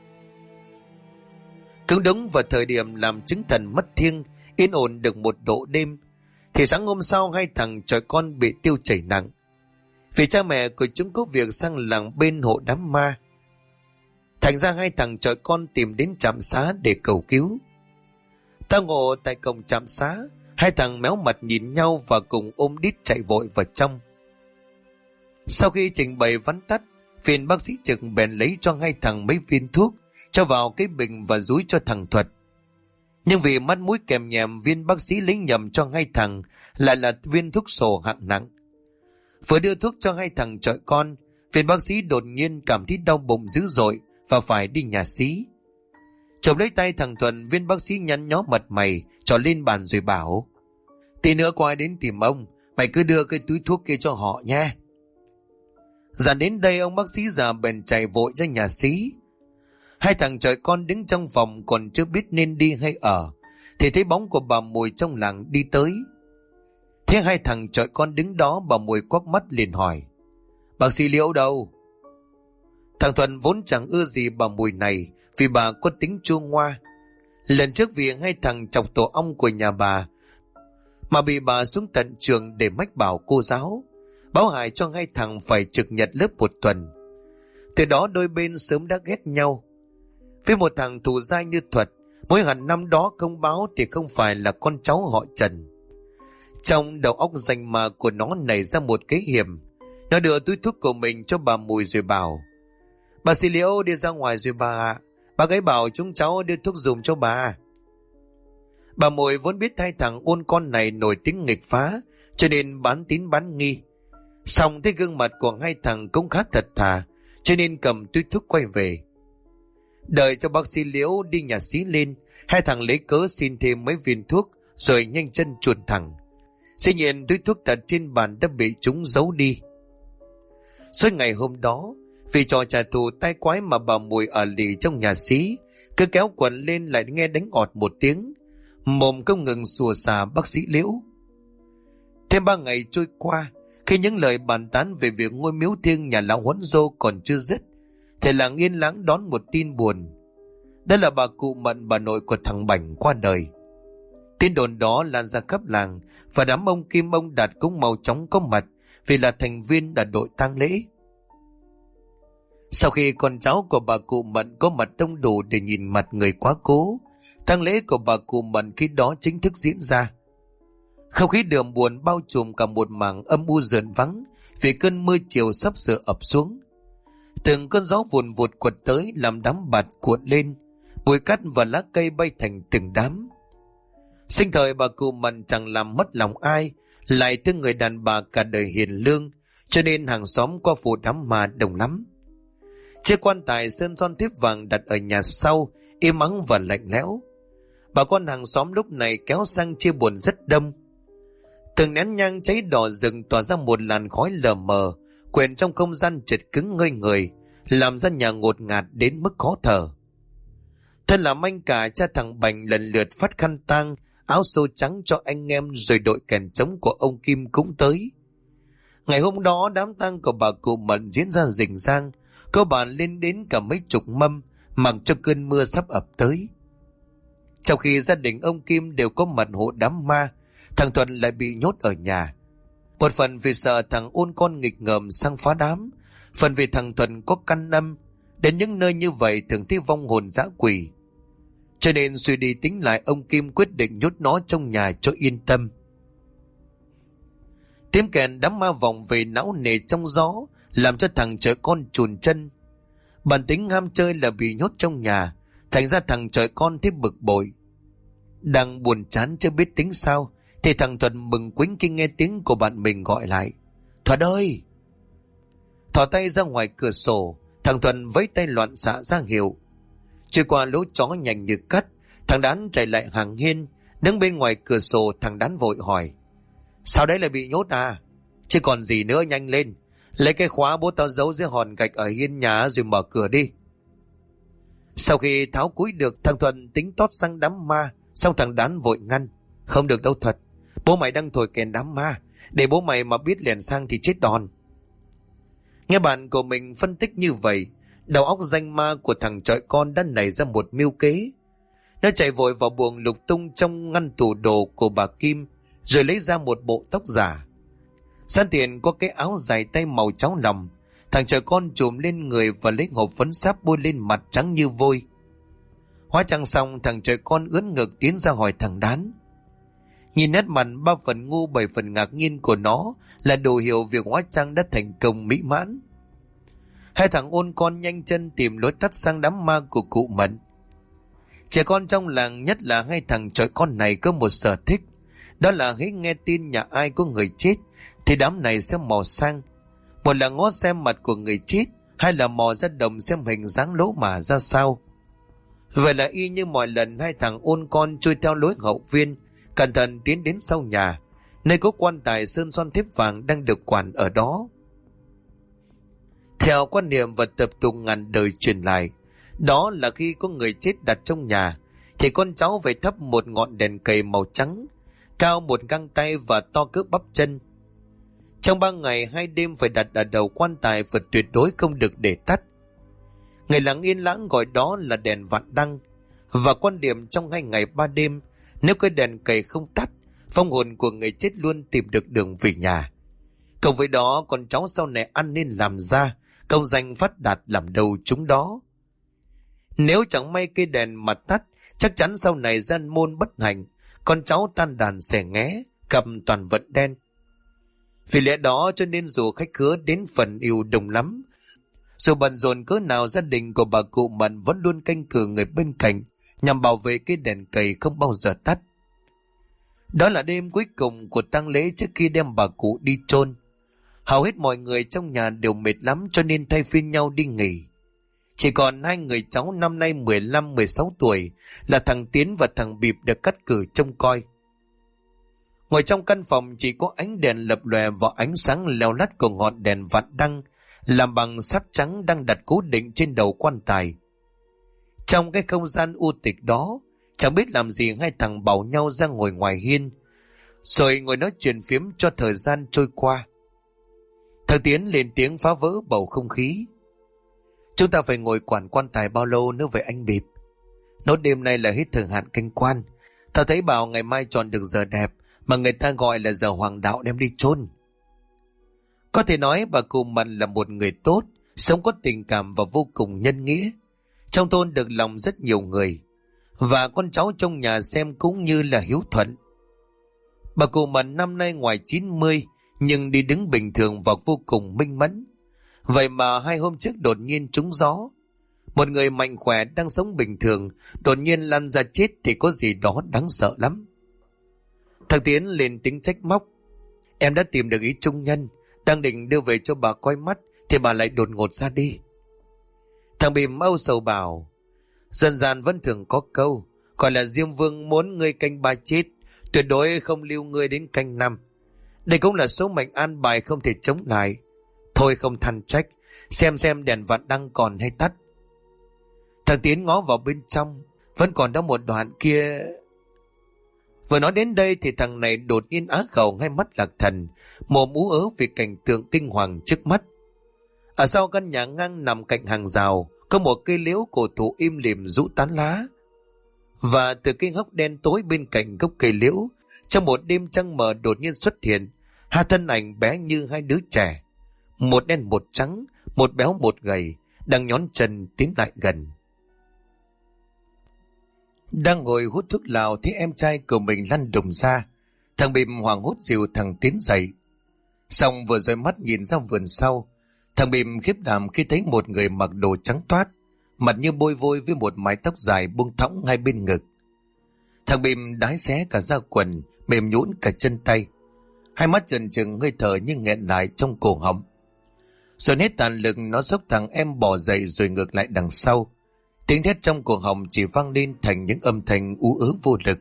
Cũng đúng vào thời điểm làm trứng thần mất thiêng, yên ổn được một độ đêm, thì sáng hôm sau hai thằng trời con bị tiêu chảy nặng. Vì cha mẹ của chúng có việc sang làng bên hộ đám ma. Thành ra hai thằng trời con tìm đến trạm xá để cầu cứu. Tao ngộ tại cổng trạm xá, hai thằng méo mặt nhìn nhau và cùng ôm đít chạy vội vào trong. Sau khi trình bày vắn tắt, viên bác sĩ trực bèn lấy cho hai thằng mấy viên thuốc, cho vào cái bình và dúi cho thằng Thuật. Nhưng vì mắt mũi kèm nhèm, viên bác sĩ lấy nhầm cho hai thằng lại là viên thuốc sổ hạng nặng. Vừa đưa thuốc cho hai thằng chọi con, viên bác sĩ đột nhiên cảm thấy đau bụng dữ dội và phải đi nhà xí. Chộp lấy tay thằng Thuận, viên bác sĩ nhăn nhó mặt mày trỏ lên bàn rồi bảo: Tí nữa có ai đến tìm ông, mày cứ đưa cái túi thuốc kia cho họ nha. Dàn đến đây, ông bác sĩ già bèn chạy vội ra nhà xí. Hai thằng trời con đứng trong phòng còn chưa biết nên đi hay ở, thì thấy bóng của bà Mùi trong làng đi tới. Thế hai thằng trời con đứng đó, bà Mùi quắc mắt liền hỏi: Bác sĩ Liễu đâu? Thằng Thuận vốn chẳng ưa gì bà Mùi này, vì bà có tính chua ngoa. Lần trước vì hai thằng chọc tổ ong của nhà bà mà bị bà xuống tận trường để mách bảo cô giáo, báo hại cho hai thằng phải trực nhật lớp một tuần. Từ đó đôi bên sớm đã ghét nhau. Với một thằng thù dai như Thuật, mỗi hẳn năm đó không báo thì không phải là con cháu họ Trần. Trong đầu óc rành mà của nó nảy ra một cái hiểm. Nó đưa túi thuốc của mình cho bà Mùi rồi bảo: Bà sĩ Liễu đi ra ngoài rồi bà ạ. Bà ấy bảo chúng cháu đưa thuốc dùng cho bà. Bà Mùi vốn biết hai thằng ôn con này nổi tiếng nghịch phá, cho nên bán tín bán nghi. Xong thấy gương mặt của hai thằng cũng khá thật thà, cho nên cầm túi thuốc quay về. Đợi cho bác sĩ Liễu đi nhà xí lên, hai thằng lấy cớ xin thêm mấy viên thuốc rồi nhanh chân chuồn thẳng. Dĩ nhiên túi thuốc đặt trên bàn đã bị chúng giấu đi. Suốt ngày hôm đó, vì trò trả thù tai quái mà bà Mùi ở lì trong nhà xí, cứ kéo quần lên lại nghe đánh ọt một tiếng, mồm không ngừng sủa xà bác sĩ Liễu. Thêm 3 ngày trôi qua, khi những lời bàn tán về việc ngôi miếu thiêng nhà lão Huấn Dô còn chưa dứt, thì làng yên lắng đón một tin buồn. Đó là bà cụ Mận, bà nội của thằng Bảnh qua đời. Tin đồn đó lan ra khắp làng, và đám ông Kim ông Đạt cũng mau chóng có mặt vì là thành viên đã đội tang lễ. Sau khi con cháu của bà cụ Mận có mặt đông đủ để nhìn mặt người quá cố, tang lễ của bà cụ Mận khi đó chính thức diễn ra. Không khí đượm buồn bao trùm cả một mảng âm u rợn vắng vì cơn mưa chiều sắp sửa ập xuống. Từng cơn gió vùn vụt quật tới làm đám bạt cuộn lên, bụi cát và lá cây bay thành từng đám. Sinh thời bà cụ Mận chẳng làm mất lòng ai, lại thương người đàn bà cả đời hiền lương, cho nên hàng xóm qua phủ đám ma đông lắm. Chiếc quan tài sơn son thiếp vàng đặt ở nhà sau, im ắng và lạnh lẽo. Bà con hàng xóm lúc này kéo sang chia buồn rất đông. Từng nén nhang cháy đỏ rừng tỏa ra một làn khói lờ mờ, quyện trong không gian chật cứng ngây người, làm ra nhà ngột ngạt đến mức khó thở. Thân làm anh cả, cha thằng Bành lần lượt phát khăn tang, áo xô trắng cho anh em, rồi đội kèn trống của ông Kim cũng tới. Ngày hôm đó đám tang của bà cụ Mận diễn ra rình rang, cơ bản lên đến cả mấy chục mâm, mặc cho cơn mưa sắp ập tới. Trong khi gia đình ông Kim đều có mặt hộ đám ma, thằng Thuận lại bị nhốt ở nhà. Một phần vì sợ thằng ôn con nghịch ngợm sang phá đám, phần vì thằng Thuận có căn âm, đến những nơi như vậy thường thấy vong hồn dã quỷ. Cho nên suy đi tính lại, ông Kim quyết định nhốt nó trong nhà cho yên tâm. Tiếng kèn đám ma vọng về não nề trong gió, làm cho thằng trời con chùn chân. Bản tính ham chơi là bị nhốt trong nhà, thành ra thằng trời con thấy bực bội. Đang buồn chán chưa biết tính sao, thì thằng Thuận mừng quýnh khi nghe tiếng của bạn mình gọi lại. Thuận ơi! Thò tay ra ngoài cửa sổ, thằng Thuận vẫy tay loạn xạ ra hiệu. Trôi qua lỗ chó nhanh như cắt, thằng Đán chạy lại hàng hiên, đứng bên ngoài cửa sổ. Thằng Đán vội hỏi: Sao đấy lại bị nhốt à? Chứ còn gì nữa, nhanh lên, lấy cái khóa bố tao giấu dưới hòn gạch ở hiên nhà rồi mở cửa đi. Sau khi tháo cúi được, thằng Thuận tính tót sang đám ma, xong thằng Đán vội ngăn: Không được đâu Thuật, bố mày đang thổi kèn đám ma, để bố mày mà biết liền sang thì chết đòn. Nghe bạn của mình phân tích như vậy, đầu óc danh ma của thằng trọi con đã nảy ra một mưu kế. Nó chạy vội vào buồng lục tung trong ngăn tủ đồ của bà Kim, rồi lấy ra một bộ tóc giả. Sẵn tiện có cái áo dài tay màu cháo lòng, thằng trọi con trùm lên người và lấy hộp phấn sáp bôi lên mặt trắng như vôi. Hóa trang xong, thằng trọi con ướn ngực tiến ra hỏi thằng Đán. Nhìn nét mặt 3 phần ngu 7 phần ngạc nhiên của nó là đồ hiểu việc hóa trang đã thành công mỹ mãn. Hai thằng ôn con nhanh chân tìm lối tắt sang đám ma của cụ Mận. Trẻ con trong làng, nhất là hai thằng trọi con này, có một sở thích, đó là hễ nghe tin nhà ai có người chết thì đám này sẽ mò sang. Một là ngó xem mặt của người chết, hai là mò ra đồng xem hình dáng lỗ mả ra sao. Vậy là y như mọi lần, hai thằng ôn con trôi theo lối hậu viên, cẩn thận tiến đến sau nhà, nơi có quan tài sơn son thép vàng đang được quản ở đó. Theo quan niệm và tập tục ngàn đời truyền lại, đó là khi có người chết đặt trong nhà thì con cháu phải thắp một ngọn đèn cầy màu trắng, cao 1 găng tay và to cỡ bắp chân. Trong 3 ngày 2 đêm phải đặt ở đầu quan tài và tuyệt đối không được để tắt. Người làng yên lãng gọi đó là đèn vạn đăng, và quan điểm trong 2 ngày 3 đêm, nếu cái đèn cầy không tắt, vong hồn của người chết luôn tìm được đường về nhà. Cộng với đó, con cháu sau này ăn nên làm ra, công danh phát đạt làm đầu chúng đó. Nếu chẳng may cây đèn mà tắt, chắc chắn sau này gian môn bất hạnh, con cháu tan đàn xẻ nghé, cầm toàn vận đen. Vì lẽ đó cho nên dù khách khứa đến phần yêu đông lắm, dù bận rộn cỡ nào, gia đình của bà cụ Mận vẫn luôn canh cử người bên cạnh nhằm bảo vệ cái đèn cầy không bao giờ tắt. Đó là đêm cuối cùng của tang lễ trước khi đem bà cụ đi chôn. Hầu hết mọi người trong nhà đều mệt lắm cho nên thay phiên nhau đi nghỉ. Chỉ còn hai người cháu năm nay 15-16 tuổi là thằng Tiến và thằng Bịp được cắt cử trông coi. Ngồi trong căn phòng chỉ có ánh đèn lập lòe và ánh sáng leo lắt của ngọn đèn vạn đăng làm bằng sáp trắng đang đặt cố định trên đầu quan tài. Trong cái không gian u tịch đó, chẳng biết làm gì hai thằng bảo nhau ra ngồi ngoài hiên, rồi ngồi nói chuyện phiếm cho thời gian trôi qua. Thằng Tiến lên tiếng phá vỡ bầu không khí. Chúng ta phải ngồi quản quan tài bao lâu nữa vậy anh Bịp? Nốt đêm nay là hết thời hạn canh quan. Tao thấy bảo ngày mai chọn được giờ đẹp mà người ta gọi là giờ hoàng đạo đem đi chôn. Có thể nói bà cụ Mận là một người tốt, sống có tình cảm và vô cùng nhân nghĩa. Trong thôn được lòng rất nhiều người, và con cháu trong nhà xem cũng như là hiếu thuận. Bà cụ Mận năm nay ngoài 90, nhưng đi đứng bình thường và vô cùng minh mẫn. Vậy mà 2 hôm trước đột nhiên trúng gió. Một người mạnh khỏe đang sống bình thường, đột nhiên lăn ra chết thì có gì đó đáng sợ lắm. Thằng Tiến lên tiếng trách móc. Em đã tìm được ý trung nhân, đang định đưa về cho bà coi mắt, thì bà lại đột ngột ra đi. Thằng Bìm âu sầu bảo, dân gian vẫn thường có câu, gọi là Diêm Vương muốn ngươi canh 3 chết, tuyệt đối không lưu ngươi đến canh 5. Đây cũng là số mệnh an bài không thể chống lại. Thôi không than trách, xem đèn vạn đăng còn hay tắt. Thằng Tiến ngó vào bên trong, vẫn còn đó một đoạn kia. Vừa nói đến đây thì thằng này đột nhiên á khẩu, ngay mắt lạc thần, mồm ú ớ vì cảnh tượng kinh hoàng trước mắt. Ở sau căn nhà ngang nằm cạnh hàng rào, có một cây liễu cổ thụ im lìm rũ tán lá. Và từ cái hốc đen tối bên cạnh gốc cây liễu, trong một đêm trăng mờ đột nhiên xuất hiện 2 thân ảnh bé như 2 đứa trẻ. Một đen một trắng, một béo một gầy, đang nhón chân tiến lại gần. Đang ngồi hút thuốc lào thấy em trai của mình lăn đùng ra. Thằng Bìm hoảng hốt dìu thằng Tiến dậy. Xong vừa dõi mắt nhìn ra vườn sau, thằng Bìm khiếp đảm khi thấy một người mặc đồ trắng toát, mặt như bôi vôi với một mái tóc dài buông thõng hai bên ngực. Thằng Bìm đái xé cả da quần, mềm nhũn cả chân tay. Hai mắt trần trừng hơi thở như nghẹn lại trong cổ họng. Rồi hết tàn lực nó xốc thằng em bò dậy rồi ngược lại đằng sau. Tiếng thét trong cổ họng chỉ vang lên thành những âm thanh ú ớ vô lực.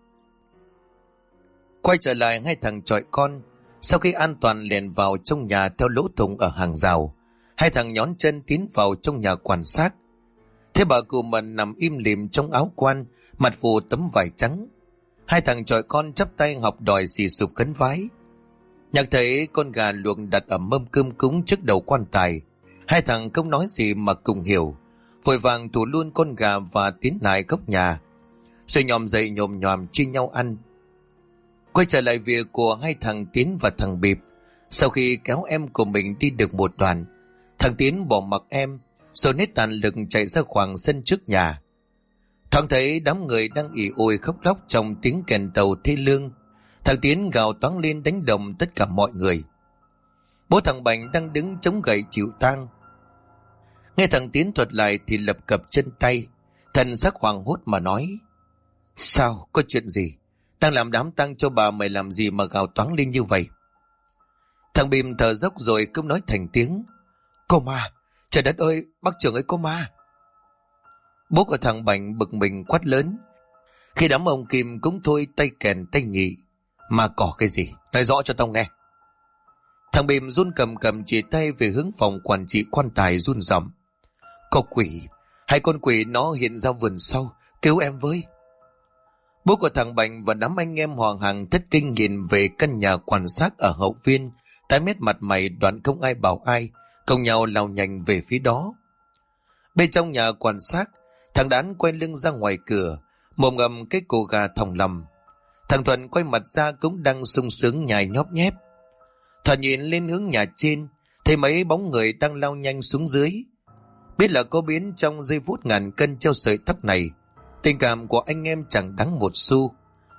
Quay trở lại hai thằng chọi con. Sau khi an toàn lèn vào trong nhà theo lỗ thủng ở hàng rào, hai thằng nhón chân tiến vào trong nhà quan sát. Thế bà cụ Mận nằm im lìm trong áo quan, mặt phủ tấm vải trắng. Hai thằng chọi con chắp tay học đòi xì sụp khấn vái. Nhạc thấy con gà luộc đặt ở mâm cơm cúng trước đầu quan tài, hai thằng không nói gì mà cùng hiểu, vội vàng thủ luôn con gà và tiến lại góc nhà, rồi nhòm dậy nhồm nhòm chia nhau ăn. Quay trở lại việc của hai thằng Tiến và thằng Bịp. Sau khi kéo em của mình đi được một đoạn, thằng Tiến bỏ mặc em, rồi hết tàn lực chạy ra khoảng sân trước nhà. Thoáng thấy đám người đang ỉ ôi khóc lóc trong tiếng kèn tàu thê lương. Thằng Tiến gào toáng lên đánh động tất cả mọi người. Bố thằng Bành đang đứng chống gậy chịu tang. Nghe thằng Tiến thuật lại thì lập cập chân tay, thần sắc hoảng hốt mà nói: Sao, có chuyện gì? Đang làm đám tang cho bà, mày làm gì mà gào toáng lên như vậy? Thằng Bìm thở dốc rồi cứ nói thành tiếng: Có ma! Trời đất ơi, bác trưởng ơi, có ma! Bố của thằng Bành bực mình quát lớn. Khi đám ông Kim cũng thôi tay kèn tay nhị: Mà cỏ cái gì? Nói rõ cho tao nghe. Thằng Bìm run cầm chỉ tay về hướng phòng quản trị quan tài run rẩy: Có quỷ! Hai con quỷ nó hiện ra vườn sau, cứu em với! Bố của thằng Bành và đám anh em hoàng hàng thất kinh nhìn về căn nhà quan sát ở hậu viên, tái mét mặt mày đoạn không ai bảo ai, cùng nhau lao nhanh về phía đó. Bên trong nhà quan sát, thằng Đán quay lưng ra ngoài cửa, mồm ngậm cái cổ gà thòng lầm. Thằng Thuận quay mặt ra cũng đang sung sướng nhai nhóp nhép. Thuận nhìn lên hướng nhà trên, thấy mấy bóng người đang lao nhanh xuống dưới. Biết là có biến trong giây phút ngàn cân treo sợi tóc này, tình cảm của anh em chẳng đáng một xu.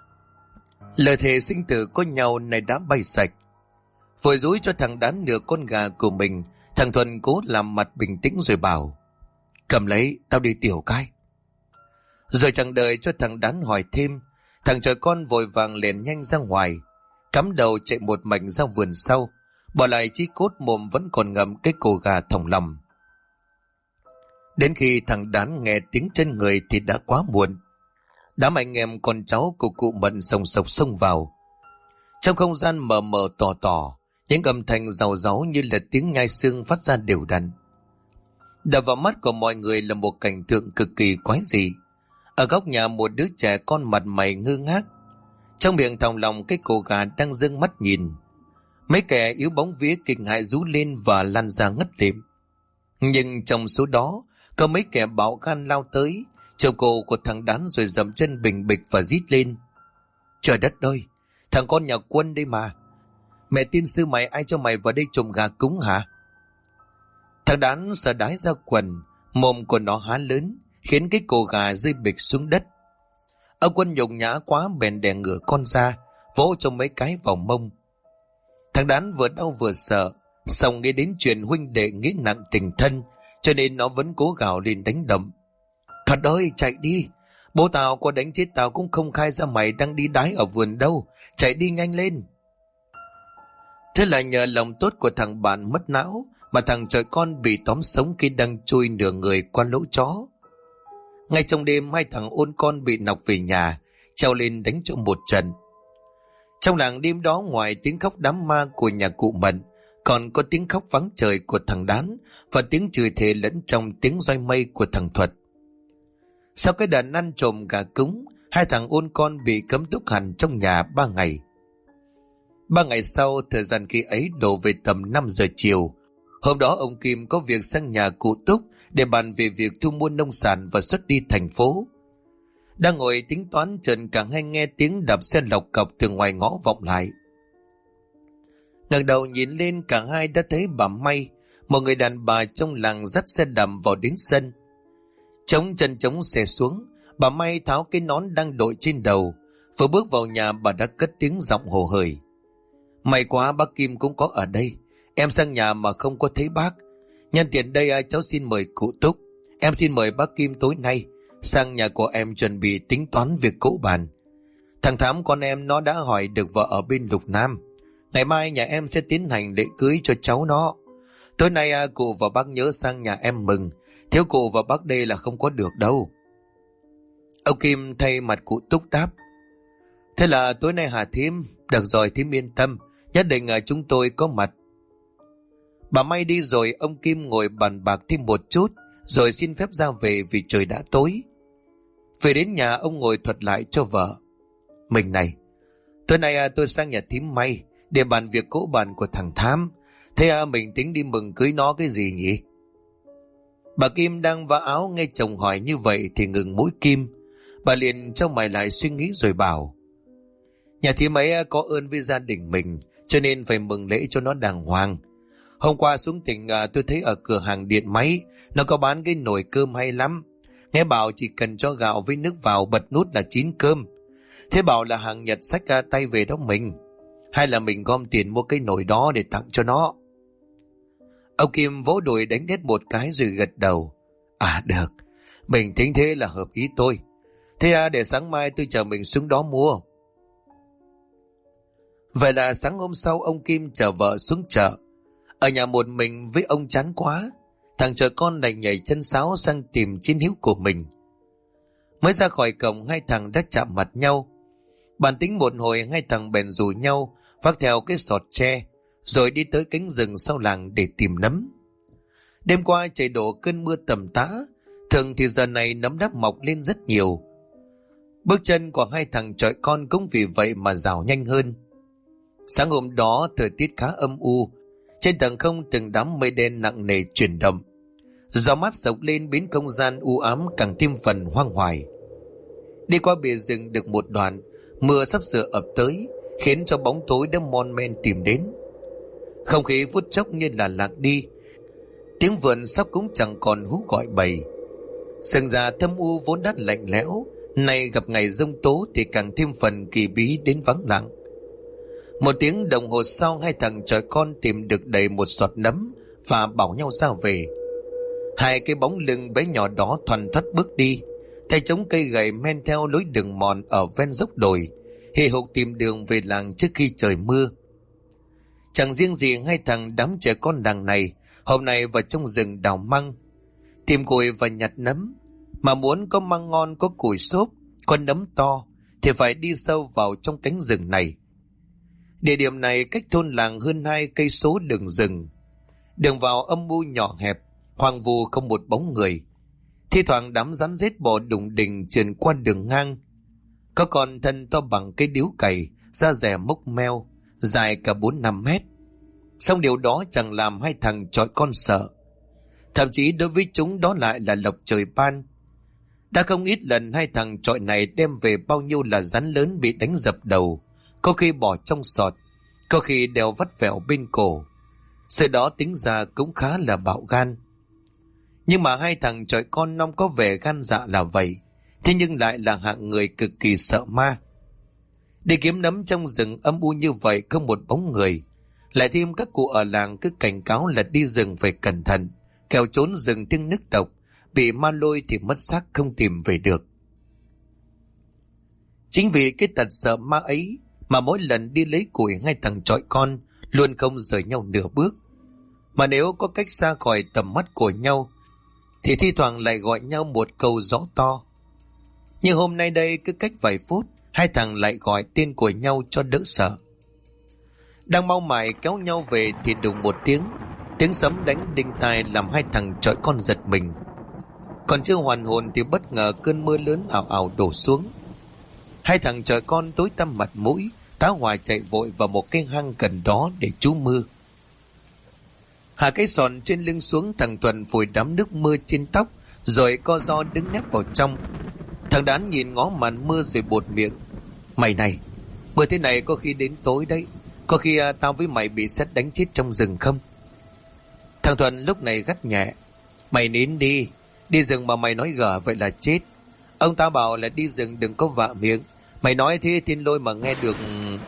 Lời thề sinh tử có nhau này đã bay sạch. Vội dúi cho thằng Đán nửa con gà của mình, thằng Thuận cố làm mặt bình tĩnh rồi bảo: Cầm lấy, tao đi tiểu cái. Rồi chẳng đợi cho thằng Đán hỏi thêm, Thằng trời con vội vàng lèn nhanh ra ngoài, cắm đầu chạy một mạch ra vườn sau, bỏ lại chí cốt mồm vẫn còn ngậm cái cổ gà thòng lòng. Đến khi thằng Đán nghe tiếng chân người thì đã quá muộn. Đám anh em con cháu của cụ Mận sồng sộc xông vào. Trong không gian mờ mờ tỏ tỏ, những âm thanh rào ráu như là tiếng nhai xương phát ra đều đặn. Đập vào mắt của mọi người là một cảnh tượng cực kỳ quái dị. Ở góc nhà một đứa trẻ con mặt mày ngơ ngác, trong miệng thòng lòng cái cổ gà đang dương mắt nhìn. Mấy kẻ yếu bóng vía kinh hãi rú lên và lăn ra ngất lịm. Nhưng trong số đó có mấy kẻ bạo gan lao tới, chộp cổ của thằng Đán rồi dậm chân bình bịch và rít lên: Trời đất ơi, thằng con nhà Quân đây mà. Mẹ tiên sư mày, ai cho mày vào đây trộm gà cúng hả? Thằng Đán sợ đái ra quần, mồm của nó há lớn, khiến cái cổ gà rơi bịch xuống đất. Ông Quân nhục nhã quá bèn đè ngửa con ra, vỗ cho mấy cái vào mông. Thằng Đán vừa đau vừa sợ, xong nghĩ đến chuyện huynh đệ nghĩa nặng tình thân, cho nên nó vẫn cố gào lên đánh đập. Thật ơi, chạy đi! Bố tao có đánh chết tao cũng không khai ra mày đang đi đái ở vườn đâu. Chạy đi nhanh lên! Thế là nhờ lòng tốt của thằng bạn mất não mà thằng trời con bị tóm sống khi đang chui nửa người qua lỗ chó. Ngay trong đêm, hai thằng ôn con bị nọc về nhà, treo lên đánh cho một trận. Trong làng đêm đó, ngoài tiếng khóc đám ma của nhà cụ Mận, còn có tiếng khóc vắng trời của thằng Đán và tiếng chửi thề lẫn trong tiếng roi mây của thằng Thuật. Sau cái đàn ăn trộm gà cúng, hai thằng ôn con bị cấm túc hẳn trong nhà 3 ngày. 3 ngày sau, thời gian khi ấy đổ về tầm 5 giờ chiều. Hôm đó ông Kim có việc sang nhà cụ Túc để bàn về việc thu mua nông sản và xuất đi thành phố. Đang ngồi tính toán, chợt cả hai nghe tiếng đạp xe lộc cọc từ ngoài ngõ vọng lại. Ngẩng đầu nhìn lên, cả hai đã thấy bà May, một người đàn bà trong làng, dắt xe đạp vào đến sân. Chống chân chống xe xuống, bà May tháo cái nón đang đội trên đầu. Vừa bước vào nhà, bà đã cất tiếng giọng hồ hởi: May quá bác Kim cũng có ở đây. Em sang nhà mà không có thấy bác. Nhân tiện đây cháu xin mời cụ Túc. Em xin mời bác Kim tối nay sang nhà của em chuẩn bị tính toán việc cỗ bàn. Thằng Thám con em nó đã hỏi được vợ ở bên Lục Nam. Ngày mai nhà em sẽ tiến hành lễ cưới cho cháu nó. Tối nay cụ và bác nhớ sang nhà em mừng. Thiếu cụ và bác đây là không có được đâu. Ông Kim thay mặt cụ Túc đáp: Thế là tối nay hả thím? Được rồi, thím yên tâm, nhất định chúng tôi có mặt. Bà May đi rồi, ông Kim ngồi bàn bạc thêm một chút rồi xin phép ra về vì trời đã tối. Về đến nhà, ông ngồi thuật lại cho vợ: Mình này, tối nay tôi sang nhà thím May để bàn việc cỗ bàn của thằng Thám. Thế mình tính đi mừng cưới nó cái gì nhỉ? Bà Kim đang vá áo nghe chồng hỏi như vậy thì ngừng mũi kim. Bà liền trao mày lại suy nghĩ rồi bảo: Nhà thím ấy có ơn với gia đình mình, cho nên phải mừng lễ cho nó đàng hoàng. Hôm qua xuống tỉnh tôi thấy ở cửa hàng điện máy nó có bán cái nồi cơm hay lắm. Nghe bảo chỉ cần cho gạo với nước vào bật nút là chín cơm. Thế bảo là hàng Nhật xách tay về đó mình. Hay là mình gom tiền mua cái nồi đó để tặng cho nó? Ông Kim vỗ đùi đánh đét một cái rồi gật đầu: Được, mình tính thế là hợp ý tôi. Thế để sáng mai tôi chờ mình xuống đó mua. Vậy là sáng hôm sau, ông Kim chở vợ xuống chợ. Ở nhà một mình với ông chán quá, thằng trời con đành nhảy chân sáo sang tìm chiến hữu của mình. Mới ra khỏi cổng, hai thằng đã chạm mặt nhau. Bàn tính một hồi, hai thằng bèn rủ nhau vác theo cái sọt tre rồi đi tới cánh rừng sau làng để tìm nấm. Đêm qua trời đổ cơn mưa tầm tã, thường thì giờ này nấm đắp mọc lên rất nhiều. Bước chân của hai thằng chọi con cũng vì vậy mà rào nhanh hơn. Sáng hôm đó thời tiết khá âm u, trên tầng không từng đám mây đen nặng nề chuyển động. Gió mát sộc lên biến không gian u ám càng thêm phần hoang hoài. Đi qua bìa rừng được một đoạn, mưa sắp sửa ập tới, khiến cho bóng tối đã mon men tìm đến. Không khí phút chốc như là lạc đi, tiếng vượn sóc cũng chẳng còn hú gọi bầy. Rừng già thâm u vốn đã lạnh lẽo, nay gặp ngày giông tố thì càng thêm phần kỳ bí đến vắng lặng. Một tiếng đồng hồ sau, hai thằng chọi con tìm được đầy một sọt nấm và bảo nhau ra về. Hai cái bóng lưng bé nhỏ đó thoăn thoắt bước đi, tay chống cây gậy men theo lối đường mòn ở ven dốc đồi, hì hục tìm đường về làng trước khi trời mưa. Chẳng riêng gì hai thằng đám trẻ con làng này hôm nay vào trong rừng đào măng, tìm củi và nhặt nấm. Mà muốn có măng ngon, có củi xốp, có nấm to thì phải đi sâu vào trong cánh rừng này. Địa điểm này cách thôn làng hơn 2 cây số đường rừng. Đường vào âm u nhỏ hẹp, hoang vu không một bóng người. Thi thoảng đám rắn rết bò đùng đỉnh trườn qua đường ngang. Có con thân to bằng cái điếu cày, da dẻ mốc meo, dài cả 4-5 mét. Song điều đó chẳng làm hai thằng chọi con sợ. Thậm chí đối với chúng đó lại là lộc trời ban. Đã không ít lần hai thằng chọi này đem về bao nhiêu là rắn lớn bị đánh dập đầu, có khi bỏ trong sọt, có khi đeo vắt vẹo bên cổ. Sự đó tính ra cũng khá là bạo gan. Nhưng mà hai thằng chọi con non có vẻ gan dạ là vậy, thế nhưng lại là hạng người cực kỳ sợ ma. Để kiếm nấm trong rừng âm u như vậy không một bóng người, lại thêm các cụ ở làng cứ cảnh cáo là đi rừng phải cẩn thận, kẻo trốn rừng tiếng nức độc, bị ma lôi thì mất xác không tìm về được. Chính vì cái tật sợ ma ấy mà mỗi lần đi lấy củi hai thằng chọi con luôn không rời nhau nửa bước. Mà nếu có cách xa khỏi tầm mắt của nhau thì thi thoảng lại gọi nhau một câu rõ to. Nhưng hôm nay đây cứ cách vài phút hai thằng lại gọi tên của nhau cho đỡ sợ. Đang mau mải kéo nhau về thì đùng một tiếng sấm đánh đinh tai làm hai thằng chọi con giật mình. Còn chưa hoàn hồn thì bất ngờ cơn mưa lớn ào ào đổ xuống. Hai thằng chọi con tối tăm mặt mũi, tá hỏa chạy vội vào một cái hang gần đó để trú mưa. Hạ cái sòn trên lưng xuống, thằng Thuần phủi đám nước mưa trên tóc rồi co ro đứng nép vào trong. Thằng Đán nhìn ngó màn mưa rồi buột miệng: "Mày này, mưa thế này có khi đến tối đấy, có khi tao với mày bị sét đánh chết trong rừng không?" Thằng Thuần lúc này gắt nhẹ: "Mày nín đi, đi rừng mà mày nói gở vậy là chết. Ông ta bảo là đi rừng đừng có vạ miệng, mày nói thế Thiên Lôi mà nghe được."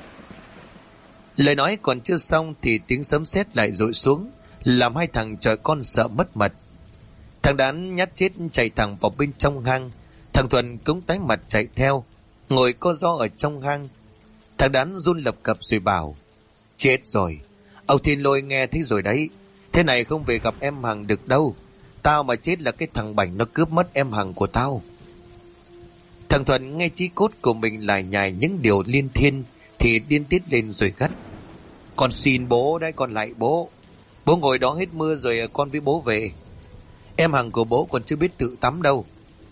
Lời nói còn chưa xong thì tiếng sấm sét lại dội xuống, làm hai thằng chọi con sợ mất mật. Thằng Đán nhát chết chạy thẳng vào bên trong hang. Thằng Thuần cũng tái mặt chạy theo, ngồi co ro ở trong hang. Thằng Đán run lập cập rồi bảo: "Chết rồi, ông Thiên Lôi nghe thấy rồi đấy. Thế này không về gặp em Hằng được đâu. Tao mà chết là cái thằng Bảnh nó cướp mất em Hằng của tao." Thằng Thuần nghe chí cốt của mình lải nhải những điều liên thiên thì điên tiết lên rồi gắt: "Con xin bố đấy, con lại bố. Bố ngồi đó hết mưa rồi con với bố về. Em Hằng của bố còn chưa biết tự tắm đâu."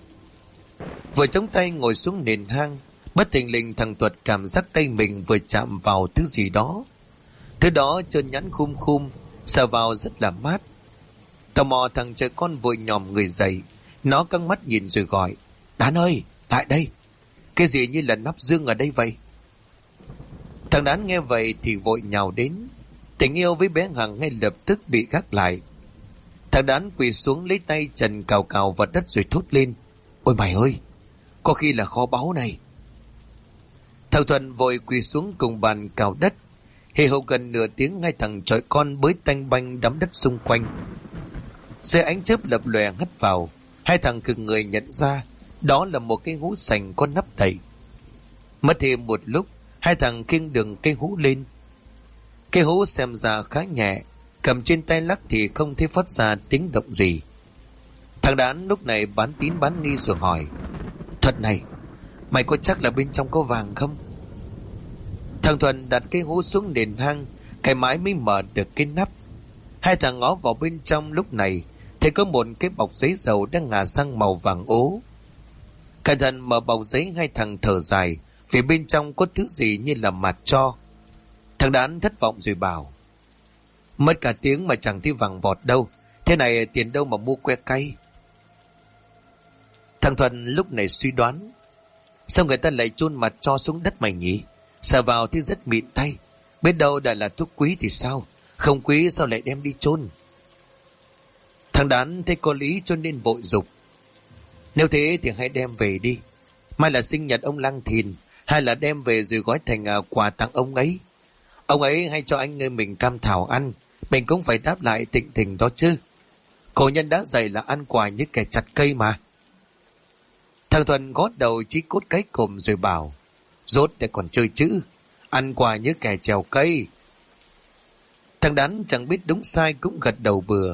Vừa chống tay ngồi xuống nền hang, bất thình lình thằng Tuật cảm giác tay mình vừa chạm vào thứ gì đó. Thứ đó trơn nhẵn khum khum, sờ vào rất là mát. Tò mò thằng trẻ con vội nhòm người dậy, nó căng mắt nhìn rồi gọi: "Đán ơi, lại đây. Cái gì như là nắp dương ở đây vậy?" Thằng Đán nghe vậy thì vội nhào đến. Tình yêu với bé Hằng ngay lập tức bị gác lại. Thằng Đán quỳ xuống lấy tay trần cào cào vào đất rồi thốt lên: "Ôi mày ơi, có khi là kho báu này." Thằng Thuần vội quỳ xuống cùng bàn cào đất. Hề hậu gần nửa tiếng hai thằng chọi con bới tanh banh đắm đất xung quanh. Xe ánh chớp lập lòe hắt vào, hai thằng cực người nhận ra đó là một cái hũ sành có nắp đậy. Mất thêm một lúc, hai thằng khiêng đựng cây hũ lên. Cây hũ xem ra khá nhẹ, cầm trên tay lắc thì không thấy phát ra tiếng động gì. Thằng Đán lúc này bán tín bán nghi rồi hỏi: "Thật này, mày có chắc là bên trong có vàng không?" Thằng Thuần đặt cây hũ xuống nền hang, cái mãi mới mở được cái nắp. Hai thằng ngó vào bên trong lúc này thấy có một cái bọc giấy dầu đang ngả sang màu vàng ố. Cẩn thận mở bọc giấy, hai thằng thở dài vì bên trong có thứ gì như là mạt tro. Thằng Đán thất vọng rồi bảo: "Mất cả tiếng mà chẳng thấy vàng vọt đâu. Thế này tiền đâu mà mua que cay?" Thằng Thuần lúc này suy đoán: "Sao người ta lại chôn mặt tro xuống đất mày nhỉ? Sờ vào thì rất mịn tay. Biết đâu đã là thuốc quý thì sao? Không quý sao lại đem đi chôn?" Thằng Đán thấy có lý cho nên vội giục: "Nếu thế thì hãy đem về đi. Mai là sinh nhật ông Lăng Thìn, hay là đem về rồi gói thành quà tặng ông ấy. Ông ấy hay cho anh người mình cam thảo ăn, mình cũng phải đáp lại tịnh tình đó chứ. Cổ nhân đã dạy là ăn quà như kẻ chặt cây mà." Thằng Thuần gõ đầu chí cốt cái cồm rồi bảo: Rốt để còn chơi chữ, ăn quà nhớ kẻ trèo cây. Thằng Đán chẳng biết đúng sai cũng gật đầu bừa.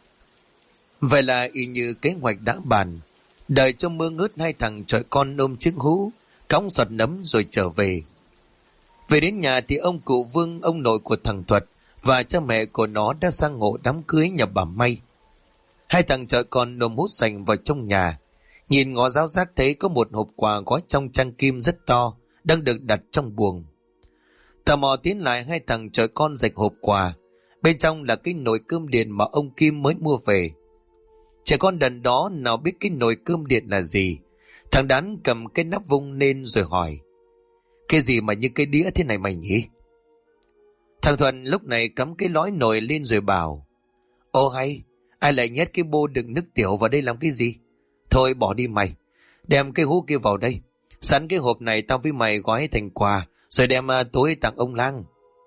Vậy là y như kế hoạch đã bàn. Đợi cho mưa ngớt, hai thằng chọi con ôm chiếc hũ, cõng giọt nấm rồi trở về. Về đến nhà thì ông cụ Vương, ông nội của thằng Thuật và cha mẹ của nó đã sang ngộ đám cưới nhà bà May. Hai thằng chọi con nôm hút sành vào trong nhà. Nhìn ngó giáo giác thấy có một hộp quà gói trong trang kim rất to, đang được đặt trong buồng. Tò mò tiến lại, hai thằng chọi con rạch hộp quà. Bên trong là cái nồi cơm điện mà ông Kim mới mua về. Trẻ con đần đó nào biết cái nồi cơm điện là gì. Thằng Đán cầm cái nắp vung lên rồi hỏi: Cái gì mà như cái đĩa thế này mày nhỉ? Thằng Thuần lúc này cắm cái lõi nồi lên rồi bảo: Ô hay, ai lại nhét cái bô đựng nước tiểu vào đây làm cái gì? Thôi bỏ đi mày, đem cái hũ kia vào đây. Sẵn cái hộp này tao với mày gói thành quà, rồi đem tối tặng ông Lang.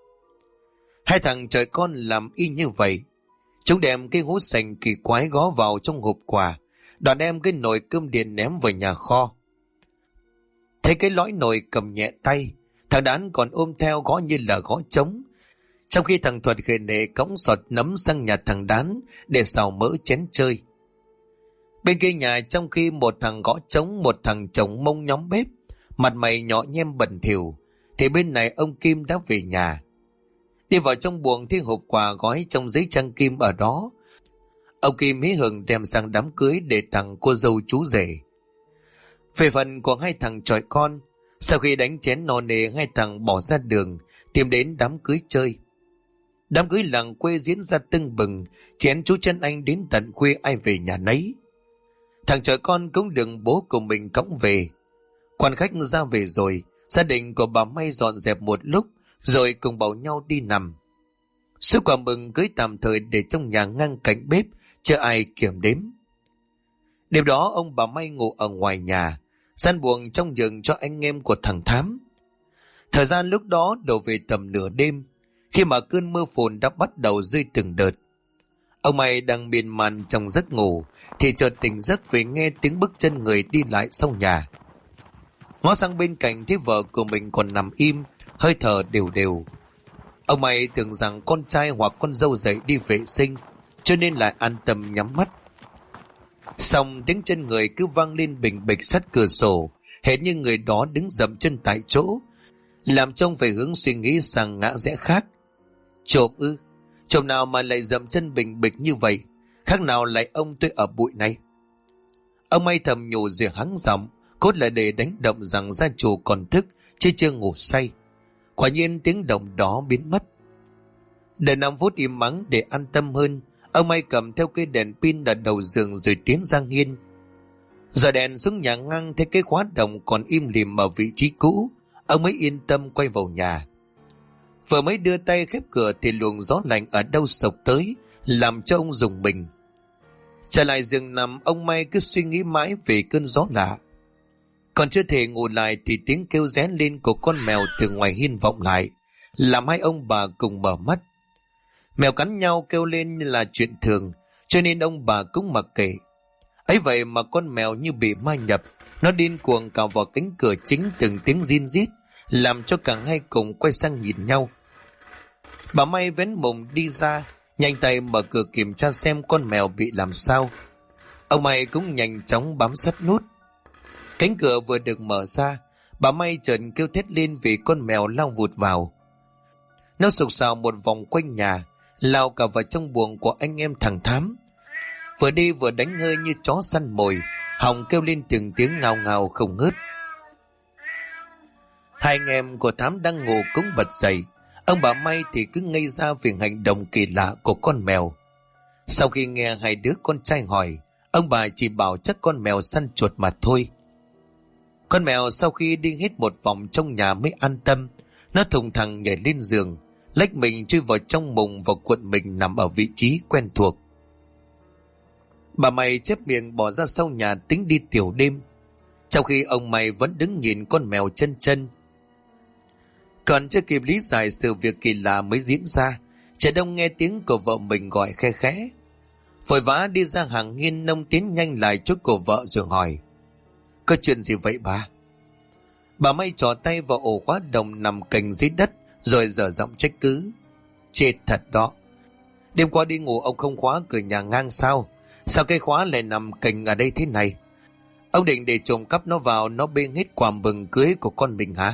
Hai thằng trời con làm y như vậy. Chúng đem cái hũ sành kỳ quái gó vào trong hộp quà, đoạn đem cái nồi cơm điện ném vào nhà kho. Thấy cái lõi nồi cầm nhẹ tay, thằng Đán còn ôm theo gõ như là gõ trống. Trong khi thằng Thuật khề nệ cõng sọt nấm sang nhà thằng Đán để xào mỡ chén chơi. Bên kia nhà, trong khi một thằng gõ trống, một thằng chồng mông nhóm bếp, mặt mày nhỏ nhem bẩn thỉu, thì bên này ông Kim đã về nhà. Đi vào trong buồng thì hộp quà gói trong giấy trang kim ở đó. Ông Kim hí hửng đem sang đám cưới để tặng cô dâu chú rể. Về phần của hai thằng chọi con, sau khi đánh chén no nê, hai thằng bỏ ra đường tìm đến đám cưới chơi. Đám cưới làng quê diễn ra tưng bừng, chén chú Trân Anh đến tận khuya ai về nhà nấy. Thằng chọi con cũng đừng bố của mình cõng về. Quan khách ra về rồi, gia đình của bà May dọn dẹp một lúc rồi cùng bảo nhau đi nằm. Số quà mừng cưới tạm thời để trong nhà ngang cạnh bếp, chờ ai kiểm đếm. Đêm đó ông bà May ngủ ở ngoài nhà, gian buồng trong giường cho anh em của thằng Thám. Thời gian lúc đó đổ về tầm nửa đêm, khi mà cơn mưa phùn đã bắt đầu rơi từng đợt. Ông May đang miên man trong giấc ngủ thì chợt tỉnh giấc vì nghe tiếng bước chân người đi lại sau nhà. Ngó sang bên cạnh thấy vợ của mình còn nằm im, hơi thở đều đều. Ông May tưởng rằng con trai hoặc con dâu dậy đi vệ sinh, cho nên lại an tâm nhắm mắt. Xong tiếng chân người cứ vang lên bình bịch sát cửa sổ, hệt như người đó đứng dậm chân tại chỗ, làm trông về hướng suy nghĩ sang ngã rẽ khác. Trộm ư? Trộm nào mà lại dậm chân bình bịch như vậy? Khác nào lại ông tôi ở bụi này? Ông May thầm nhủ rồi hắng giọng, cốt là để đánh động rằng gia chủ còn thức chứ chưa ngủ say. Quả nhiên tiếng động đó biến mất. Để 5 phút im mắng để an tâm hơn, ông May cầm theo cây đèn pin đặt đầu giường rồi tiến ra hiên. Giờ đèn xuống nhà ngang thấy cái khóa đồng còn im lìm ở vị trí cũ, ông mới yên tâm quay vào nhà. Vừa mới đưa tay khép cửa thì luồng gió lạnh ở đâu sộc tới, làm cho ông rùng mình. Trở lại giường nằm, ông May cứ suy nghĩ mãi về cơn gió lạ. Còn chưa thể ngủ lại thì tiếng kêu rén lên của con mèo từ ngoài hiên vọng lại, làm hai ông bà cùng mở mắt. Mèo cắn nhau kêu lên như là chuyện thường, cho nên ông bà cũng mặc kệ. Ấy vậy mà con mèo như bị ma nhập, nó điên cuồng cào vào cánh cửa chính từng tiếng rin rít, làm cho cả hai cùng quay sang nhìn nhau. Bà May vén mùng đi ra, nhanh tay mở cửa kiểm tra xem con mèo bị làm sao. Ông May cũng nhanh chóng bám sát nút. Cánh cửa vừa được mở ra, bà May chợt kêu thét lên vì con mèo lao vụt vào. Nó sục sạo một vòng quanh nhà, lao cả vào trong buồng của anh em thằng Thám. Vừa đi vừa đánh hơi như chó săn mồi, hòng kêu lên từng tiếng ngào ngào không ngớt. Hai anh em của Thám đang ngủ cũng bật dậy. Ông bà May thì cứ ngây ra vì hành động kỳ lạ của con mèo. Sau khi nghe hai đứa con trai hỏi, ông bà chỉ bảo chắc con mèo săn chuột mà thôi. Con mèo sau khi đi hết một vòng trong nhà mới an tâm. Nó thùng thẳng nhảy lên giường, lách mình chui vào trong mùng và cuộn mình nằm ở vị trí quen thuộc. Bà May chép miệng bỏ ra sau nhà tính đi tiểu đêm, trong khi ông May vẫn đứng nhìn con mèo chân chân. Còn chưa kịp lý giải sự việc kỳ lạ mới diễn ra, Trẻ Đông nghe tiếng của vợ mình gọi khe khẽ, vội vã đi ra hàng hiên, nông tiến nhanh lại chỗ của vợ rồi hỏi: Có chuyện gì vậy bà? Bà May trỏ tay vào ổ khóa đồng nằm cạnh dưới đất, rồi dở giọng trách cứ. Chết thật đó. Đêm qua đi ngủ ông không khóa cửa nhà ngang sao? Sao cái khóa lại nằm cạnh ở đây thế này? Ông định để trộm cắp nó vào, nó bê hết quà mừng cưới của con mình hả?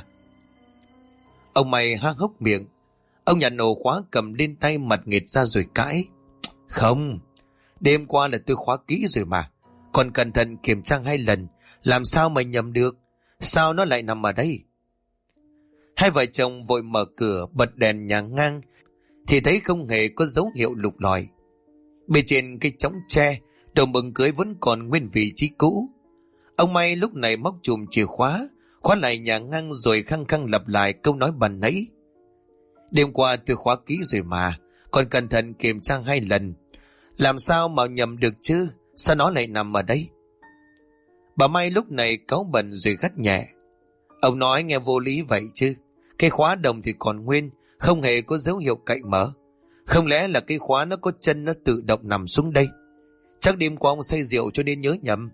Ông May há hốc miệng. Ông nhặt ổ khóa cầm lên tay, mặt nghệt ra rồi cãi. Không, đêm qua là tôi khóa kỹ rồi mà. Còn cẩn thận kiểm tra 2 lần, làm sao mà nhầm được? Sao nó lại nằm ở đây? Hai vợ chồng vội mở cửa, bật đèn nhà ngang, thì thấy không hề có dấu hiệu lục lọi. Bên trên cái chõng tre, đồ mừng cưới vẫn còn nguyên vị trí cũ. Ông May lúc này móc chùm chìa khóa, khóa lại nhà ngang rồi khăng khăng lặp lại câu nói ban nãy. Đêm qua tôi khóa kỹ rồi mà, còn cẩn thận kiểm tra 2 lần. Làm sao mà nhầm được chứ? Sao nó lại nằm ở đây? Bà May lúc này cáu bẩn rồi gắt nhẹ. Ông nói nghe vô lý vậy chứ. Cái khóa đồng thì còn nguyên, không hề có dấu hiệu cậy mở. Không lẽ là cái khóa nó có chân nó tự động nằm xuống đây? Chắc đêm qua ông say rượu cho nên nhớ nhầm.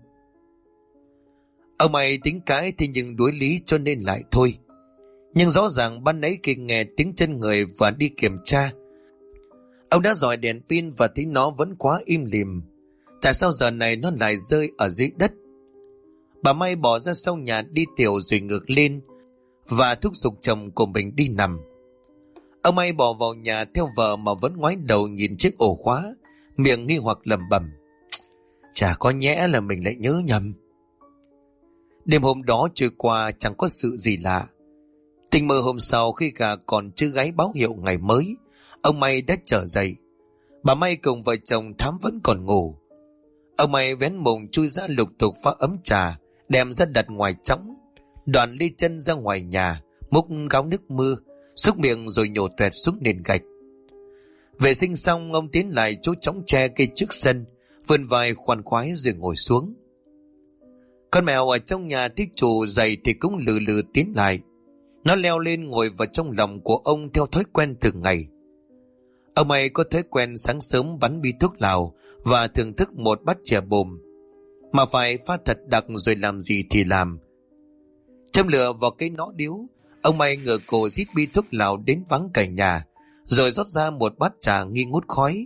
Ông May tính cãi thì nhưng đối lý cho nên lại thôi. Nhưng rõ ràng ban nãy khi nghe tiếng chân người và đi kiểm tra, ông đã dọi đèn pin và thấy nó vẫn quá im lìm. Tại sao giờ này nó lại rơi ở dưới đất? Bà May bỏ ra sau nhà đi tiểu rồi ngược lên và thúc giục chồng của mình đi nằm. Ông May bỏ vào nhà theo vợ mà vẫn ngoái đầu nhìn chiếc ổ khóa, miệng nghi hoặc lẩm bẩm. Chả có nhẽ là mình lại nhớ nhầm. Đêm hôm đó trôi qua chẳng có sự gì lạ. Tình mơ hôm sau khi gà còn chưa gáy báo hiệu ngày mới, ông May đã trở dậy. Bà May cùng vợ chồng Thám vẫn còn ngủ. Ông May vén mùng chui ra lục tục pha ấm trà, đem ra đặt ngoài chõng, đoạn ly chân ra ngoài nhà, múc gáo nước mưa, xúc miệng rồi nhổ toẹt xuống nền gạch. Vệ sinh xong, ông tiến lại chỗ chõng tre cây trước sân, vươn vai khoan khoái rồi ngồi xuống. Con mèo ở trong nhà thích chủ dậy thì cũng lừ lừ tiến lại. Nó leo lên ngồi vào trong lòng của ông theo thói quen thường ngày. Ông May có thói quen sáng sớm bắn bi thuốc lào và thưởng thức một bát chè bồm, mà phải pha thật đặc rồi làm gì thì làm. Châm lửa vào cái nõ điếu, ông May ngửa cổ rít bi thuốc lào đến vắng cả nhà, rồi rót ra một bát trà nghi ngút khói.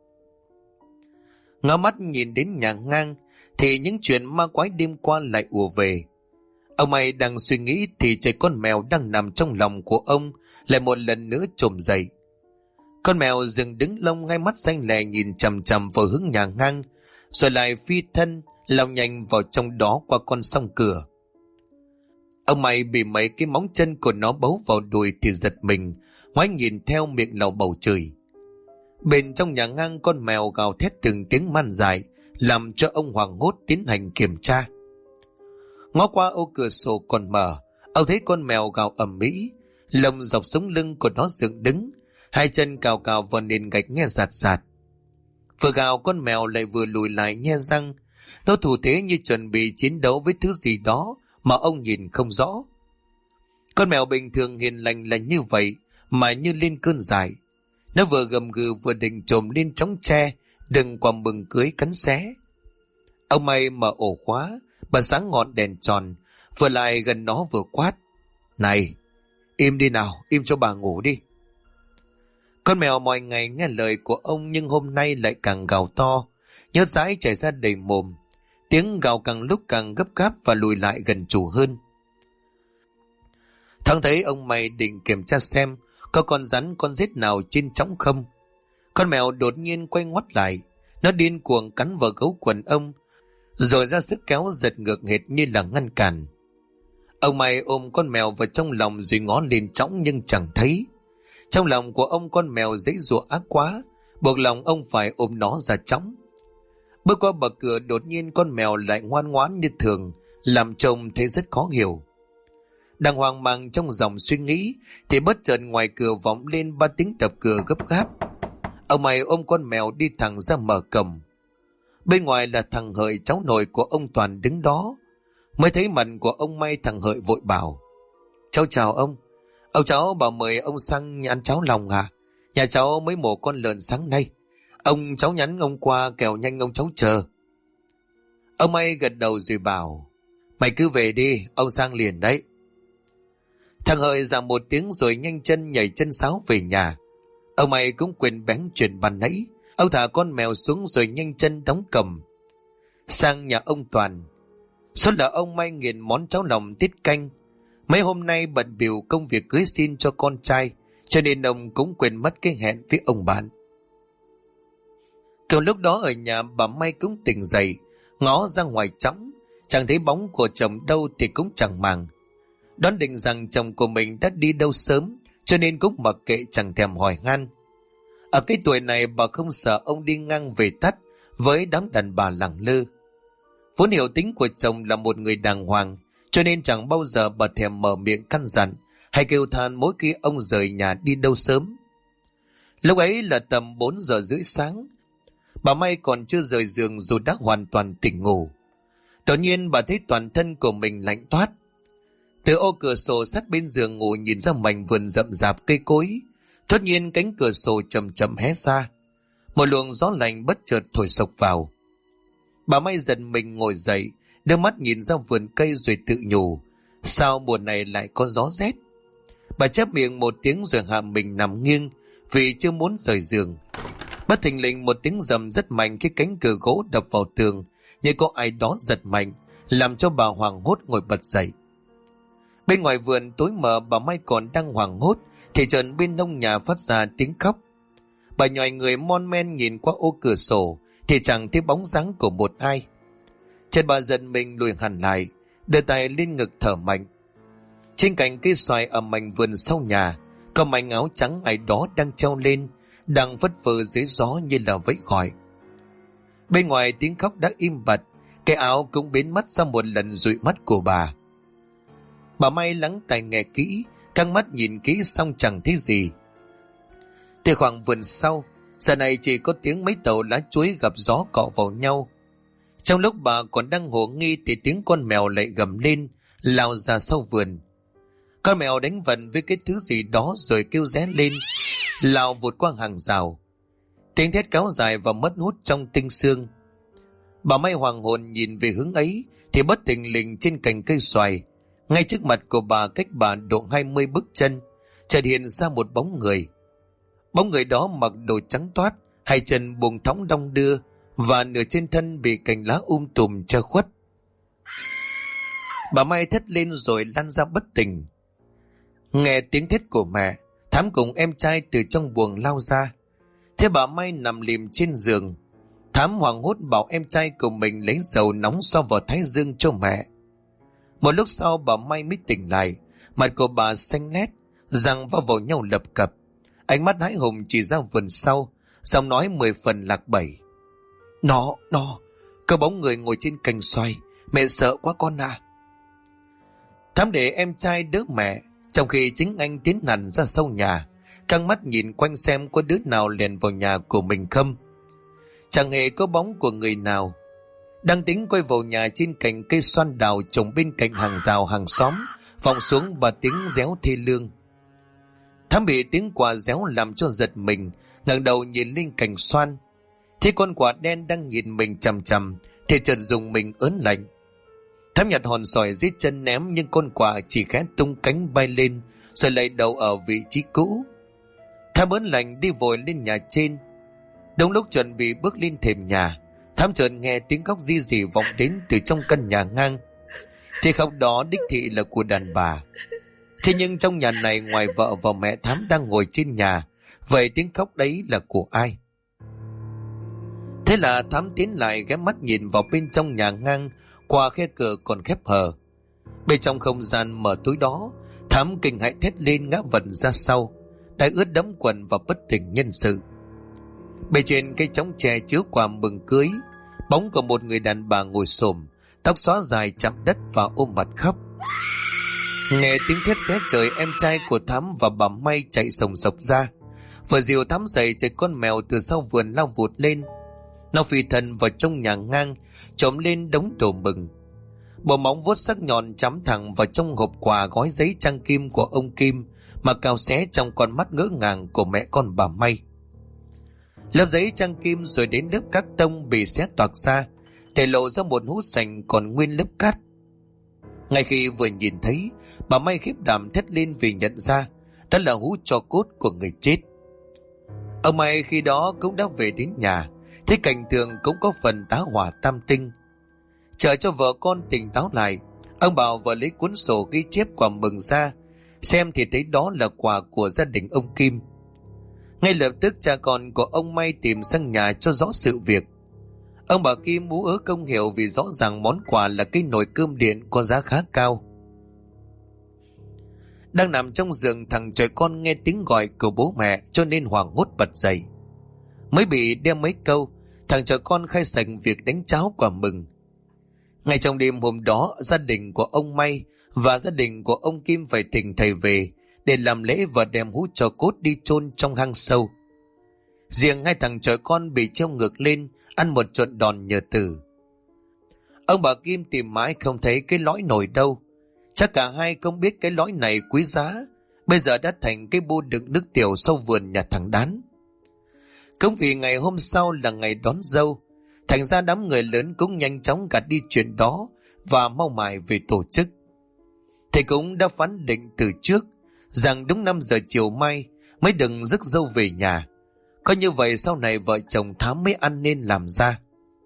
Ngó mắt nhìn đến nhà ngang thì những chuyện ma quái đêm qua lại ùa về. Ông May đang suy nghĩ thì trái con mèo đang nằm trong lòng của ông lại một lần nữa trồm dậy. Con mèo dừng đứng lông, hai mắt xanh lè nhìn chằm chằm vào hướng nhà ngang, rồi lại phi thân lao nhanh vào trong đó qua con song cửa. Ông May bị mấy cái móng chân của nó bấu vào đùi thì giật mình, ngoái nhìn theo miệng lầu bầu chửi. Bên trong nhà ngang, con mèo gào thét từng tiếng man dại, làm cho ông hoảng hốt tiến hành kiểm tra. Ngó qua ô cửa sổ còn mở, ông thấy con mèo gào ầm ĩ, lông dọc sống lưng của nó dựng đứng, hai chân cào cào vào nền gạch nghe rạt rạt. Vừa gào, con mèo lại vừa lùi lại nhe răng, nó thủ thế như chuẩn bị chiến đấu với thứ gì đó mà ông nhìn không rõ. Con mèo bình thường hiền lành là như vậy mà như lên cơn dại. Nó vừa gầm gừ vừa định trồm lên chõng tre đừng quả mừng cưới cắn xé. Ông May mở ổ khóa, bật sáng ngọn đèn tròn, vừa lại gần nó vừa quát. Này, im đi nào, im cho bà ngủ đi. Con mèo mọi ngày nghe lời của ông nhưng hôm nay lại càng gào to, nhớt dãi chảy ra đầy mồm. Tiếng gào càng lúc càng gấp gáp và lùi lại gần chủ hơn. Thoáng thấy ông May định kiểm tra xem có con rắn con rết nào trên chõng không. Con mèo đột nhiên quay ngoắt lại, nó điên cuồng cắn vào gấu quần ông, rồi ra sức kéo giật ngược hệt như là ngăn cản. Ông May ôm con mèo vào trong lòng rồi ngó lên chõng nhưng chẳng thấy. Trong lòng của ông, con mèo giãy giụa ác quá, buộc lòng ông phải ôm nó ra chõng. Bước qua bậc cửa, đột nhiên con mèo lại ngoan ngoãn như thường, làm trông thấy rất khó hiểu. Đang hoang mang trong dòng suy nghĩ thì bất chợt ngoài cửa vọng lên 3 tiếng đập cửa gấp gáp. Ông May ôm con mèo đi thẳng ra mở cổng. Bên ngoài là thằng Hợi, cháu nội của ông Toàn đứng đó. Mới thấy mặt của ông May, thằng Hợi vội bảo. Cháu chào ông. Ông cháu bảo mời ông sang nhà ăn cháo lòng à? Nhà cháu mới mổ con lợn sáng nay. Ông cháu nhắn ông qua kẻo nhanh ông cháu chờ. Ông May gật đầu rồi bảo. Mày cứ về đi, ông sang liền đấy. Thằng Hợi dạ một tiếng rồi nhanh chân nhảy chân sáo về nhà. Ông mày cũng quên bén chuyện ban nãy. Ông thả con mèo xuống rồi nhanh chân đóng cầm. Sang nhà ông Toàn. Số là ông May nghiền món cháo lòng tiết canh. Mấy hôm nay bận bịu công việc cưới xin cho con trai, cho nên ông cũng quên mất cái hẹn với ông bạn. Cùng lúc đó ở nhà bà May cũng tỉnh dậy, ngó ra ngoài trống, chẳng thấy bóng của chồng đâu thì cũng chẳng màng. Đoán định rằng chồng của mình đã đi đâu sớm, cho nên cũng mặc kệ chẳng thèm hỏi han. Ở cái tuổi này bà không sợ ông đi ngang về tắt với đám đàn bà lẳng lơ. Vốn hiểu tính của chồng là một người đàng hoàng, cho nên chẳng bao giờ bà thèm mở miệng căn dặn hay kêu than mỗi khi ông rời nhà đi đâu sớm. Lúc ấy là tầm 4 giờ rưỡi sáng. Bà May còn chưa rời giường dù đã hoàn toàn tỉnh ngủ. Đột nhiên bà thấy toàn thân của mình lạnh toát. Từ ô cửa sổ sát bên giường ngủ nhìn ra mảnh vườn rậm rạp cây cối.突nhiên cánh cửa sổ chậm chậm hé ra. Một luồng gió lạnh bất chợt thổi sộc vào. Bà May giật mình ngồi dậy, đưa mắt nhìn ra vườn cây rồi tự nhủ, sao mùa này lại có gió rét. Bà chép miệng một tiếng rồi hạ mình nằm nghiêng vì chưa muốn rời giường. Bất thình lình một tiếng rầm rất mạnh khi cánh cửa gỗ đập vào tường, như có ai đó giật mạnh, làm cho bà hoảng hốt ngồi bật dậy. Bên ngoài vườn tối mờ, bà May còn đang hoảng hốt thì chợt bên nông nhà phát ra tiếng khóc. Bà nhòi người mon men nhìn qua ô cửa sổ thì chẳng thấy bóng dáng của một ai. Chợt bà giật mình lùi hẳn lại, đưa tay lên ngực thở mạnh. Trên cành cây xoài ở mảnh vườn sau nhà, có mảnh áo trắng ai đó đang treo lên, đang phất phơ dưới gió như là vẫy gọi. Bên ngoài tiếng khóc đã im bặt, cái áo cũng biến mất sau một lần dụi mắt của bà. Bà May lắng tai nghe kỹ, căng mắt nhìn kỹ xong chẳng thấy gì. Từ khoảng vườn sau, giờ này chỉ có tiếng mấy tàu lá chuối gặp gió cọ vào nhau. Trong lúc bà còn đang hồ nghi thì tiếng con mèo lại gầm lên, lao ra sau vườn. Con mèo đánh vần với cái thứ gì đó rồi kêu ré lên, lao vụt qua hàng rào. Tiếng thét kéo dài và mất hút trong tinh sương. Bà May hoàng hồn nhìn về hướng ấy thì bất thình lình trên cành cây xoài, ngay trước mặt của bà cách bà độ 20 bước chân, chợt hiện ra một bóng người. Bóng người đó mặc đồ trắng toát, hai chân buông thõng đong đưa và nửa trên thân bị cành lá tùm che khuất. Bà May thét lên rồi lăn ra bất tỉnh. Nghe tiếng thét của mẹ, Thám cùng em trai từ trong buồng lao ra. Thế bà May nằm lìm trên giường. Thám hoảng hốt bảo em trai của mình lấy dầu nóng xoa vào thái dương cho mẹ. Một lúc sau bà May mới tỉnh lại, mặt của bà xanh lét, răng vào nhau lập cập. Ánh mắt hãi hùng chỉ ra vườn sau, giọng nói 10 phần lạc bẩy. Nó, có bóng người ngồi trên cành xoài, mẹ sợ quá con à. Thám để em trai đỡ mẹ, trong khi chính anh tiến hẳn ra sau nhà, căng mắt nhìn quanh xem có đứa nào lèn vào nhà của mình không. Chẳng hề có bóng của người nào. Đang tính quay vào nhà, trên cành cây xoan đào trồng bên cạnh hàng rào hàng xóm vọng xuống và tiếng réo thê lương. Thám bị tiếng quạ réo làm cho giật mình, ngẩng đầu nhìn lên cành xoan. Thấy con quạ đen đang nhìn mình chằm chằm thì chợt dùng mình ớn lạnh. Thám nhặt hòn sỏi dưới chân ném, nhưng con quạ chỉ khẽ tung cánh bay lên rồi lại đầu ở vị trí cũ. Thám ớn lạnh đi vội lên nhà trên. Đúng lúc chuẩn bị bước lên thềm nhà, Thám chợt nghe tiếng khóc ri rỉ vọng đến từ trong căn nhà ngang. Thì khóc đó đích thị là của đàn bà. Thế nhưng trong nhà này ngoài vợ và mẹ Thám đang ngồi trên nhà, vậy tiếng khóc đấy là của ai? Thế là Thám tiến lại ghé mắt nhìn vào bên trong nhà ngang qua khe cửa còn khép hờ. Bên trong không gian mở tối đó, Thám kinh hãi thét lên ngã vật ra sau, đã ướt đẫm quần và bất tỉnh nhân sự. Bên trên cây chõng tre chứa quà mừng cưới, bóng của một người đàn bà ngồi xổm, tóc xóa dài chạm đất và ôm mặt khóc. Nghe tiếng thét xé trời, em trai của Thám và bà May chạy sồng sộc ra. Vừa dìu Thám dậy, chạy con mèo từ sau vườn lao vụt lên. Nó phi thân vào trong nhà ngang, trộm lên đống đồ mừng. Bộ móng vuốt sắc nhọn chắm thẳng vào trong hộp quà gói giấy trang kim của ông Kim, mà cào xé trong con mắt ngỡ ngàng của mẹ con bà May. Lớp giấy trang kim rồi đến lớp cát tông bị xé toạc ra, để lộ ra một hũ sành còn nguyên lớp cát. Ngay khi vừa nhìn thấy, bà May khiếp đảm thét lên vì nhận ra đó là hũ tro cốt của người chết. Ông May khi đó cũng đã về đến nhà, thấy cảnh tượng cũng có phần tá hỏa tam tinh. Chờ cho vợ con tỉnh táo lại, ông bảo vợ lấy cuốn sổ ghi chép quà mừng ra xem, thì thấy đó là quà của gia đình ông Kim. Ngay lập tức cha con của ông May tìm sang nhà cho rõ sự việc. Ông bà Kim ú ớ không hiểu vì rõ ràng món quà là cái nồi cơm điện có giá khá cao. Đang nằm trong giường, thằng trời con nghe tiếng gọi của bố mẹ cho nên hoảng hốt bật dậy. Mới bị đem mấy câu, thằng trời con khai sạch việc đánh cháo quà mừng. Ngay trong đêm hôm đó, gia đình của ông May và gia đình của ông Kim phải thỉnh thầy về để làm lễ và đem hũ tro cốt đi chôn trong hang sâu. Riêng hai thằng trời con bị treo ngược lên, ăn một trận đòn nhờ tử. Ông bà Kim tìm mãi không thấy cái lõi nồi đâu. Chắc cả hai không biết cái lõi này quý giá, bây giờ đã thành cái bu đựng nước tiểu sau vườn nhà thằng Đán. Cũng vì ngày hôm sau là ngày đón dâu, thành ra đám người lớn cũng nhanh chóng gạt đi chuyện đó và mau mải về tổ chức. Thầy cũng đã phán định từ trước rằng đúng 5 giờ chiều mai mới đừng rước dâu về nhà. Có như vậy sau này vợ chồng Thám mới ăn nên làm ra.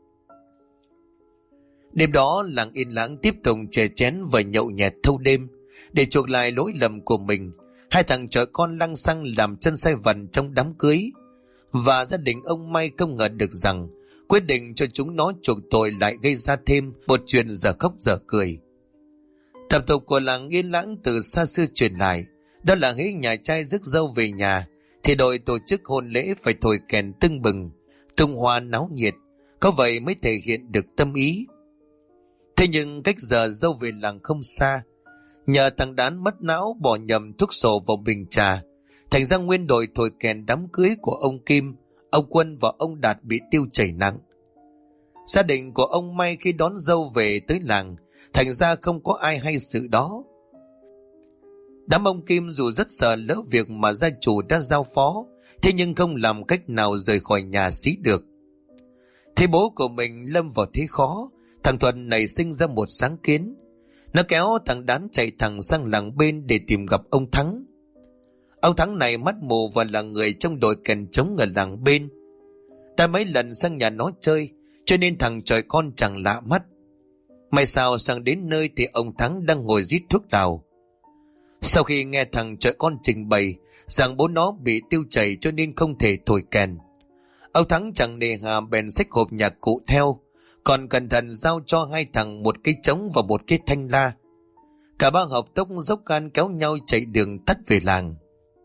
Đêm đó làng Yên Lãng tiếp tục chè chén và nhậu nhẹt thâu đêm. Để chuộc lại lỗi lầm của mình, hai thằng trẻ con lăng xăng làm chân sai vặt trong đám cưới. Và gia đình ông May không ngờ được rằng quyết định cho chúng nó chuộc tội lại gây ra thêm một chuyện dở khóc dở cười. Tập tục của làng Yên Lãng từ xa xưa truyền lại, đó là hễ nhà trai rước dâu về nhà thì đội tổ chức hôn lễ phải thổi kèn tưng bừng, tung hoa náo nhiệt, có vậy mới thể hiện được tâm ý. Thế nhưng cách giờ dâu về làng không xa, nhờ thằng Đán mất não bỏ nhầm thuốc sổ vào bình trà, thành ra nguyên đội thổi kèn đám cưới của ông Kim, ông Quân và ông Đạt bị tiêu chảy nặng. Gia đình của ông May khi đón dâu về tới làng, thành ra không có ai hay sự đó. Đám ông Kim dù rất sợ lỡ việc mà gia chủ đã giao phó, thế nhưng không làm cách nào rời khỏi nhà xí được. Thế bố của mình lâm vào thế khó, thằng Thuận nảy sinh ra một sáng kiến. Nó kéo thằng Đán chạy thẳng sang làng bên để tìm gặp ông Thắng. Ông Thắng này mắt mù và là người trong đội kèn trống ở làng bên. Đã mấy lần sang nhà nó chơi, cho nên thằng trời con chẳng lạ mắt. May sao sang đến nơi thì ông Thắng đang ngồi rít thuốc lào. Sau khi nghe thằng trời con trình bày rằng bố nó bị tiêu chảy cho nên không thể thổi kèn, ông Thắng chẳng nề hà bèn xách hộp nhạc cụ theo, còn cẩn thận giao cho hai thằng một cái trống và một cái thanh la. Cả ba hợp tốc dốc gan kéo nhau chạy đường tắt về làng.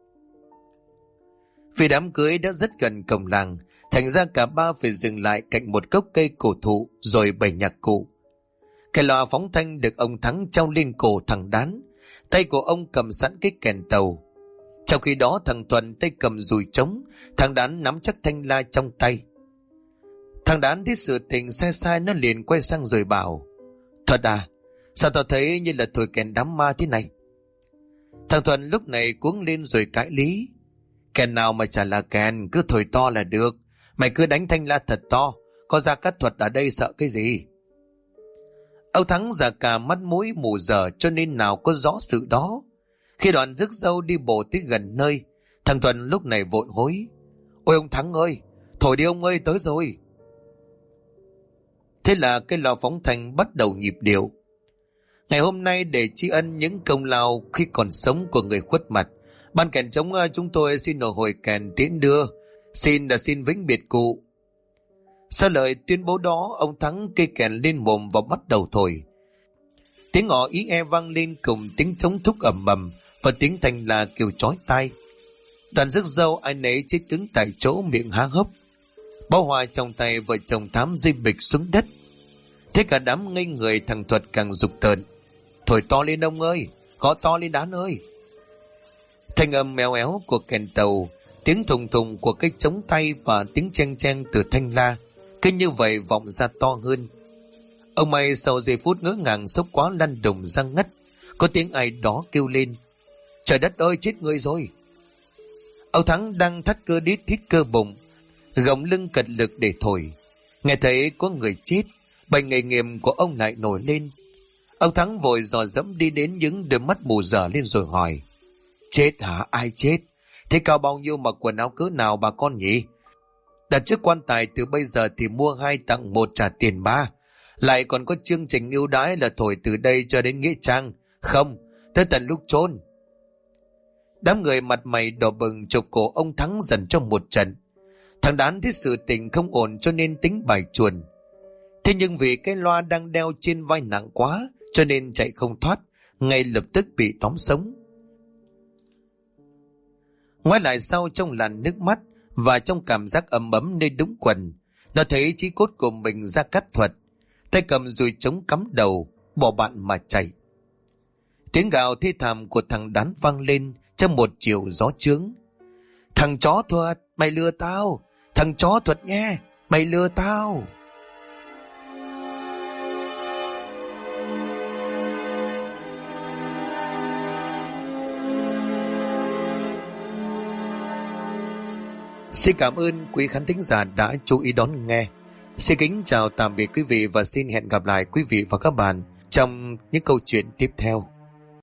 Vì đám cưới đã rất gần cổng làng, thành ra cả ba phải dừng lại cạnh một gốc cây cổ thụ rồi bày nhạc cụ. Cái loa phóng thanh được ông Thắng treo lên cổ thằng Đán, tay của ông cầm sẵn cái kèn tàu. Trong khi đó thằng Thuận tay cầm dùi trống, thằng Đán nắm chắc thanh la trong tay. Thằng Đán thấy sự tình sai sai, nó liền quay sang rồi bảo: "Thuật à, sao tao thấy như là thổi kèn đám ma thế này?" Thằng Thuận lúc này cuống lên rồi cãi lý: "Kèn nào mà chả là kèn, cứ thổi to là được. Mày cứ đánh thanh la thật to, có Gia Cát Thuật ở đây sợ cái gì?" Ông Thắng già cả mắt mũi mù dở cho nên nào có rõ sự đó. Khi đoàn rước dâu đi bộ tới gần nơi, thằng Thuận lúc này vội hối: "Ôi ông Thắng ơi, thổi đi ông ơi, tới rồi." Thế là cái lò phóng thanh bắt đầu nhịp điệu. Ngày hôm nay để tri ân những công lao khi còn sống của người khuất mặt, ban kèn trống chúng tôi xin nổ hồi kèn tiễn đưa, xin vĩnh biệt cụ. Sau lời tuyên bố đó, ông Thắng kê kèn lên mồm và bắt đầu thổi. Tiếng ỏ ý e vang lên cùng tiếng trống thúc ầm ầm và tiếng thanh la kêu chói tai. Đoàn rước dâu ai nấy chết cứng tại chỗ, miệng há hốc. Bó hoa trong tay vợ chồng Thám rơi bịch xuống đất. Thế cả đám ngây người, thằng Thuật càng rục tợn: "Thổi to lên ông ơi, gõ to lên Đán ơi." Thanh âm mèo éo của kèn tàu, tiếng thùng thùng của cái trống tay và tiếng cheng cheng từ thanh la cứ như vậy vọng ra to hơn. Ông May sau giây phút ngỡ ngàng sốc quá lăn đùng ra ngất. Có tiếng ai đó kêu lên: "Trời đất ơi, chết người rồi!" Ông Thắng đang thắt cơ đít thít cơ bụng, gồng lưng cật lực để thổi. Nghe thấy có người chết, bệnh nghề nghiệp của ông lại nổi lên. Ông Thắng vội dò dẫm đi đến những đôi mắt mù dở lên rồi hỏi. Chết hả? Ai chết? Thế cao bao nhiêu mà quần áo cỡ nào bà con nhỉ? Đặt trước quan tài từ bây giờ thì mua 2 tặng 1 trả tiền 3. Lại còn có chương trình ưu đãi là thổi từ đây cho đến Nghĩa Trang. Không, tới tận lúc chôn. Đám người mặt mày đỏ bừng chụp cổ ông Thắng dần trong một trận. Thằng Đán thấy sự tình không ổn cho nên tính bài chuồn. Thế nhưng vì cái loa đang đeo trên vai nặng quá cho nên chạy không thoát, ngay lập tức bị tóm sống. Ngoái lại sau trong làn nước mắt và trong cảm giác ấm ấm nơi đũng quần, nó thấy chí cốt của mình ra cắt thuật, tay cầm dùi trống cắm đầu, bỏ bạn mà chạy. Tiếng gào thê thảm của thằng Đán vang lên trong một chiều gió chướng. Thằng chó Thuật, mày lừa tao! Thằng chó Thuật nghe, mày lừa tao! Xin cảm ơn quý khán thính giả đã chú ý đón nghe. Xin kính chào tạm biệt quý vị và xin hẹn gặp lại quý vị và các bạn trong những câu chuyện tiếp theo.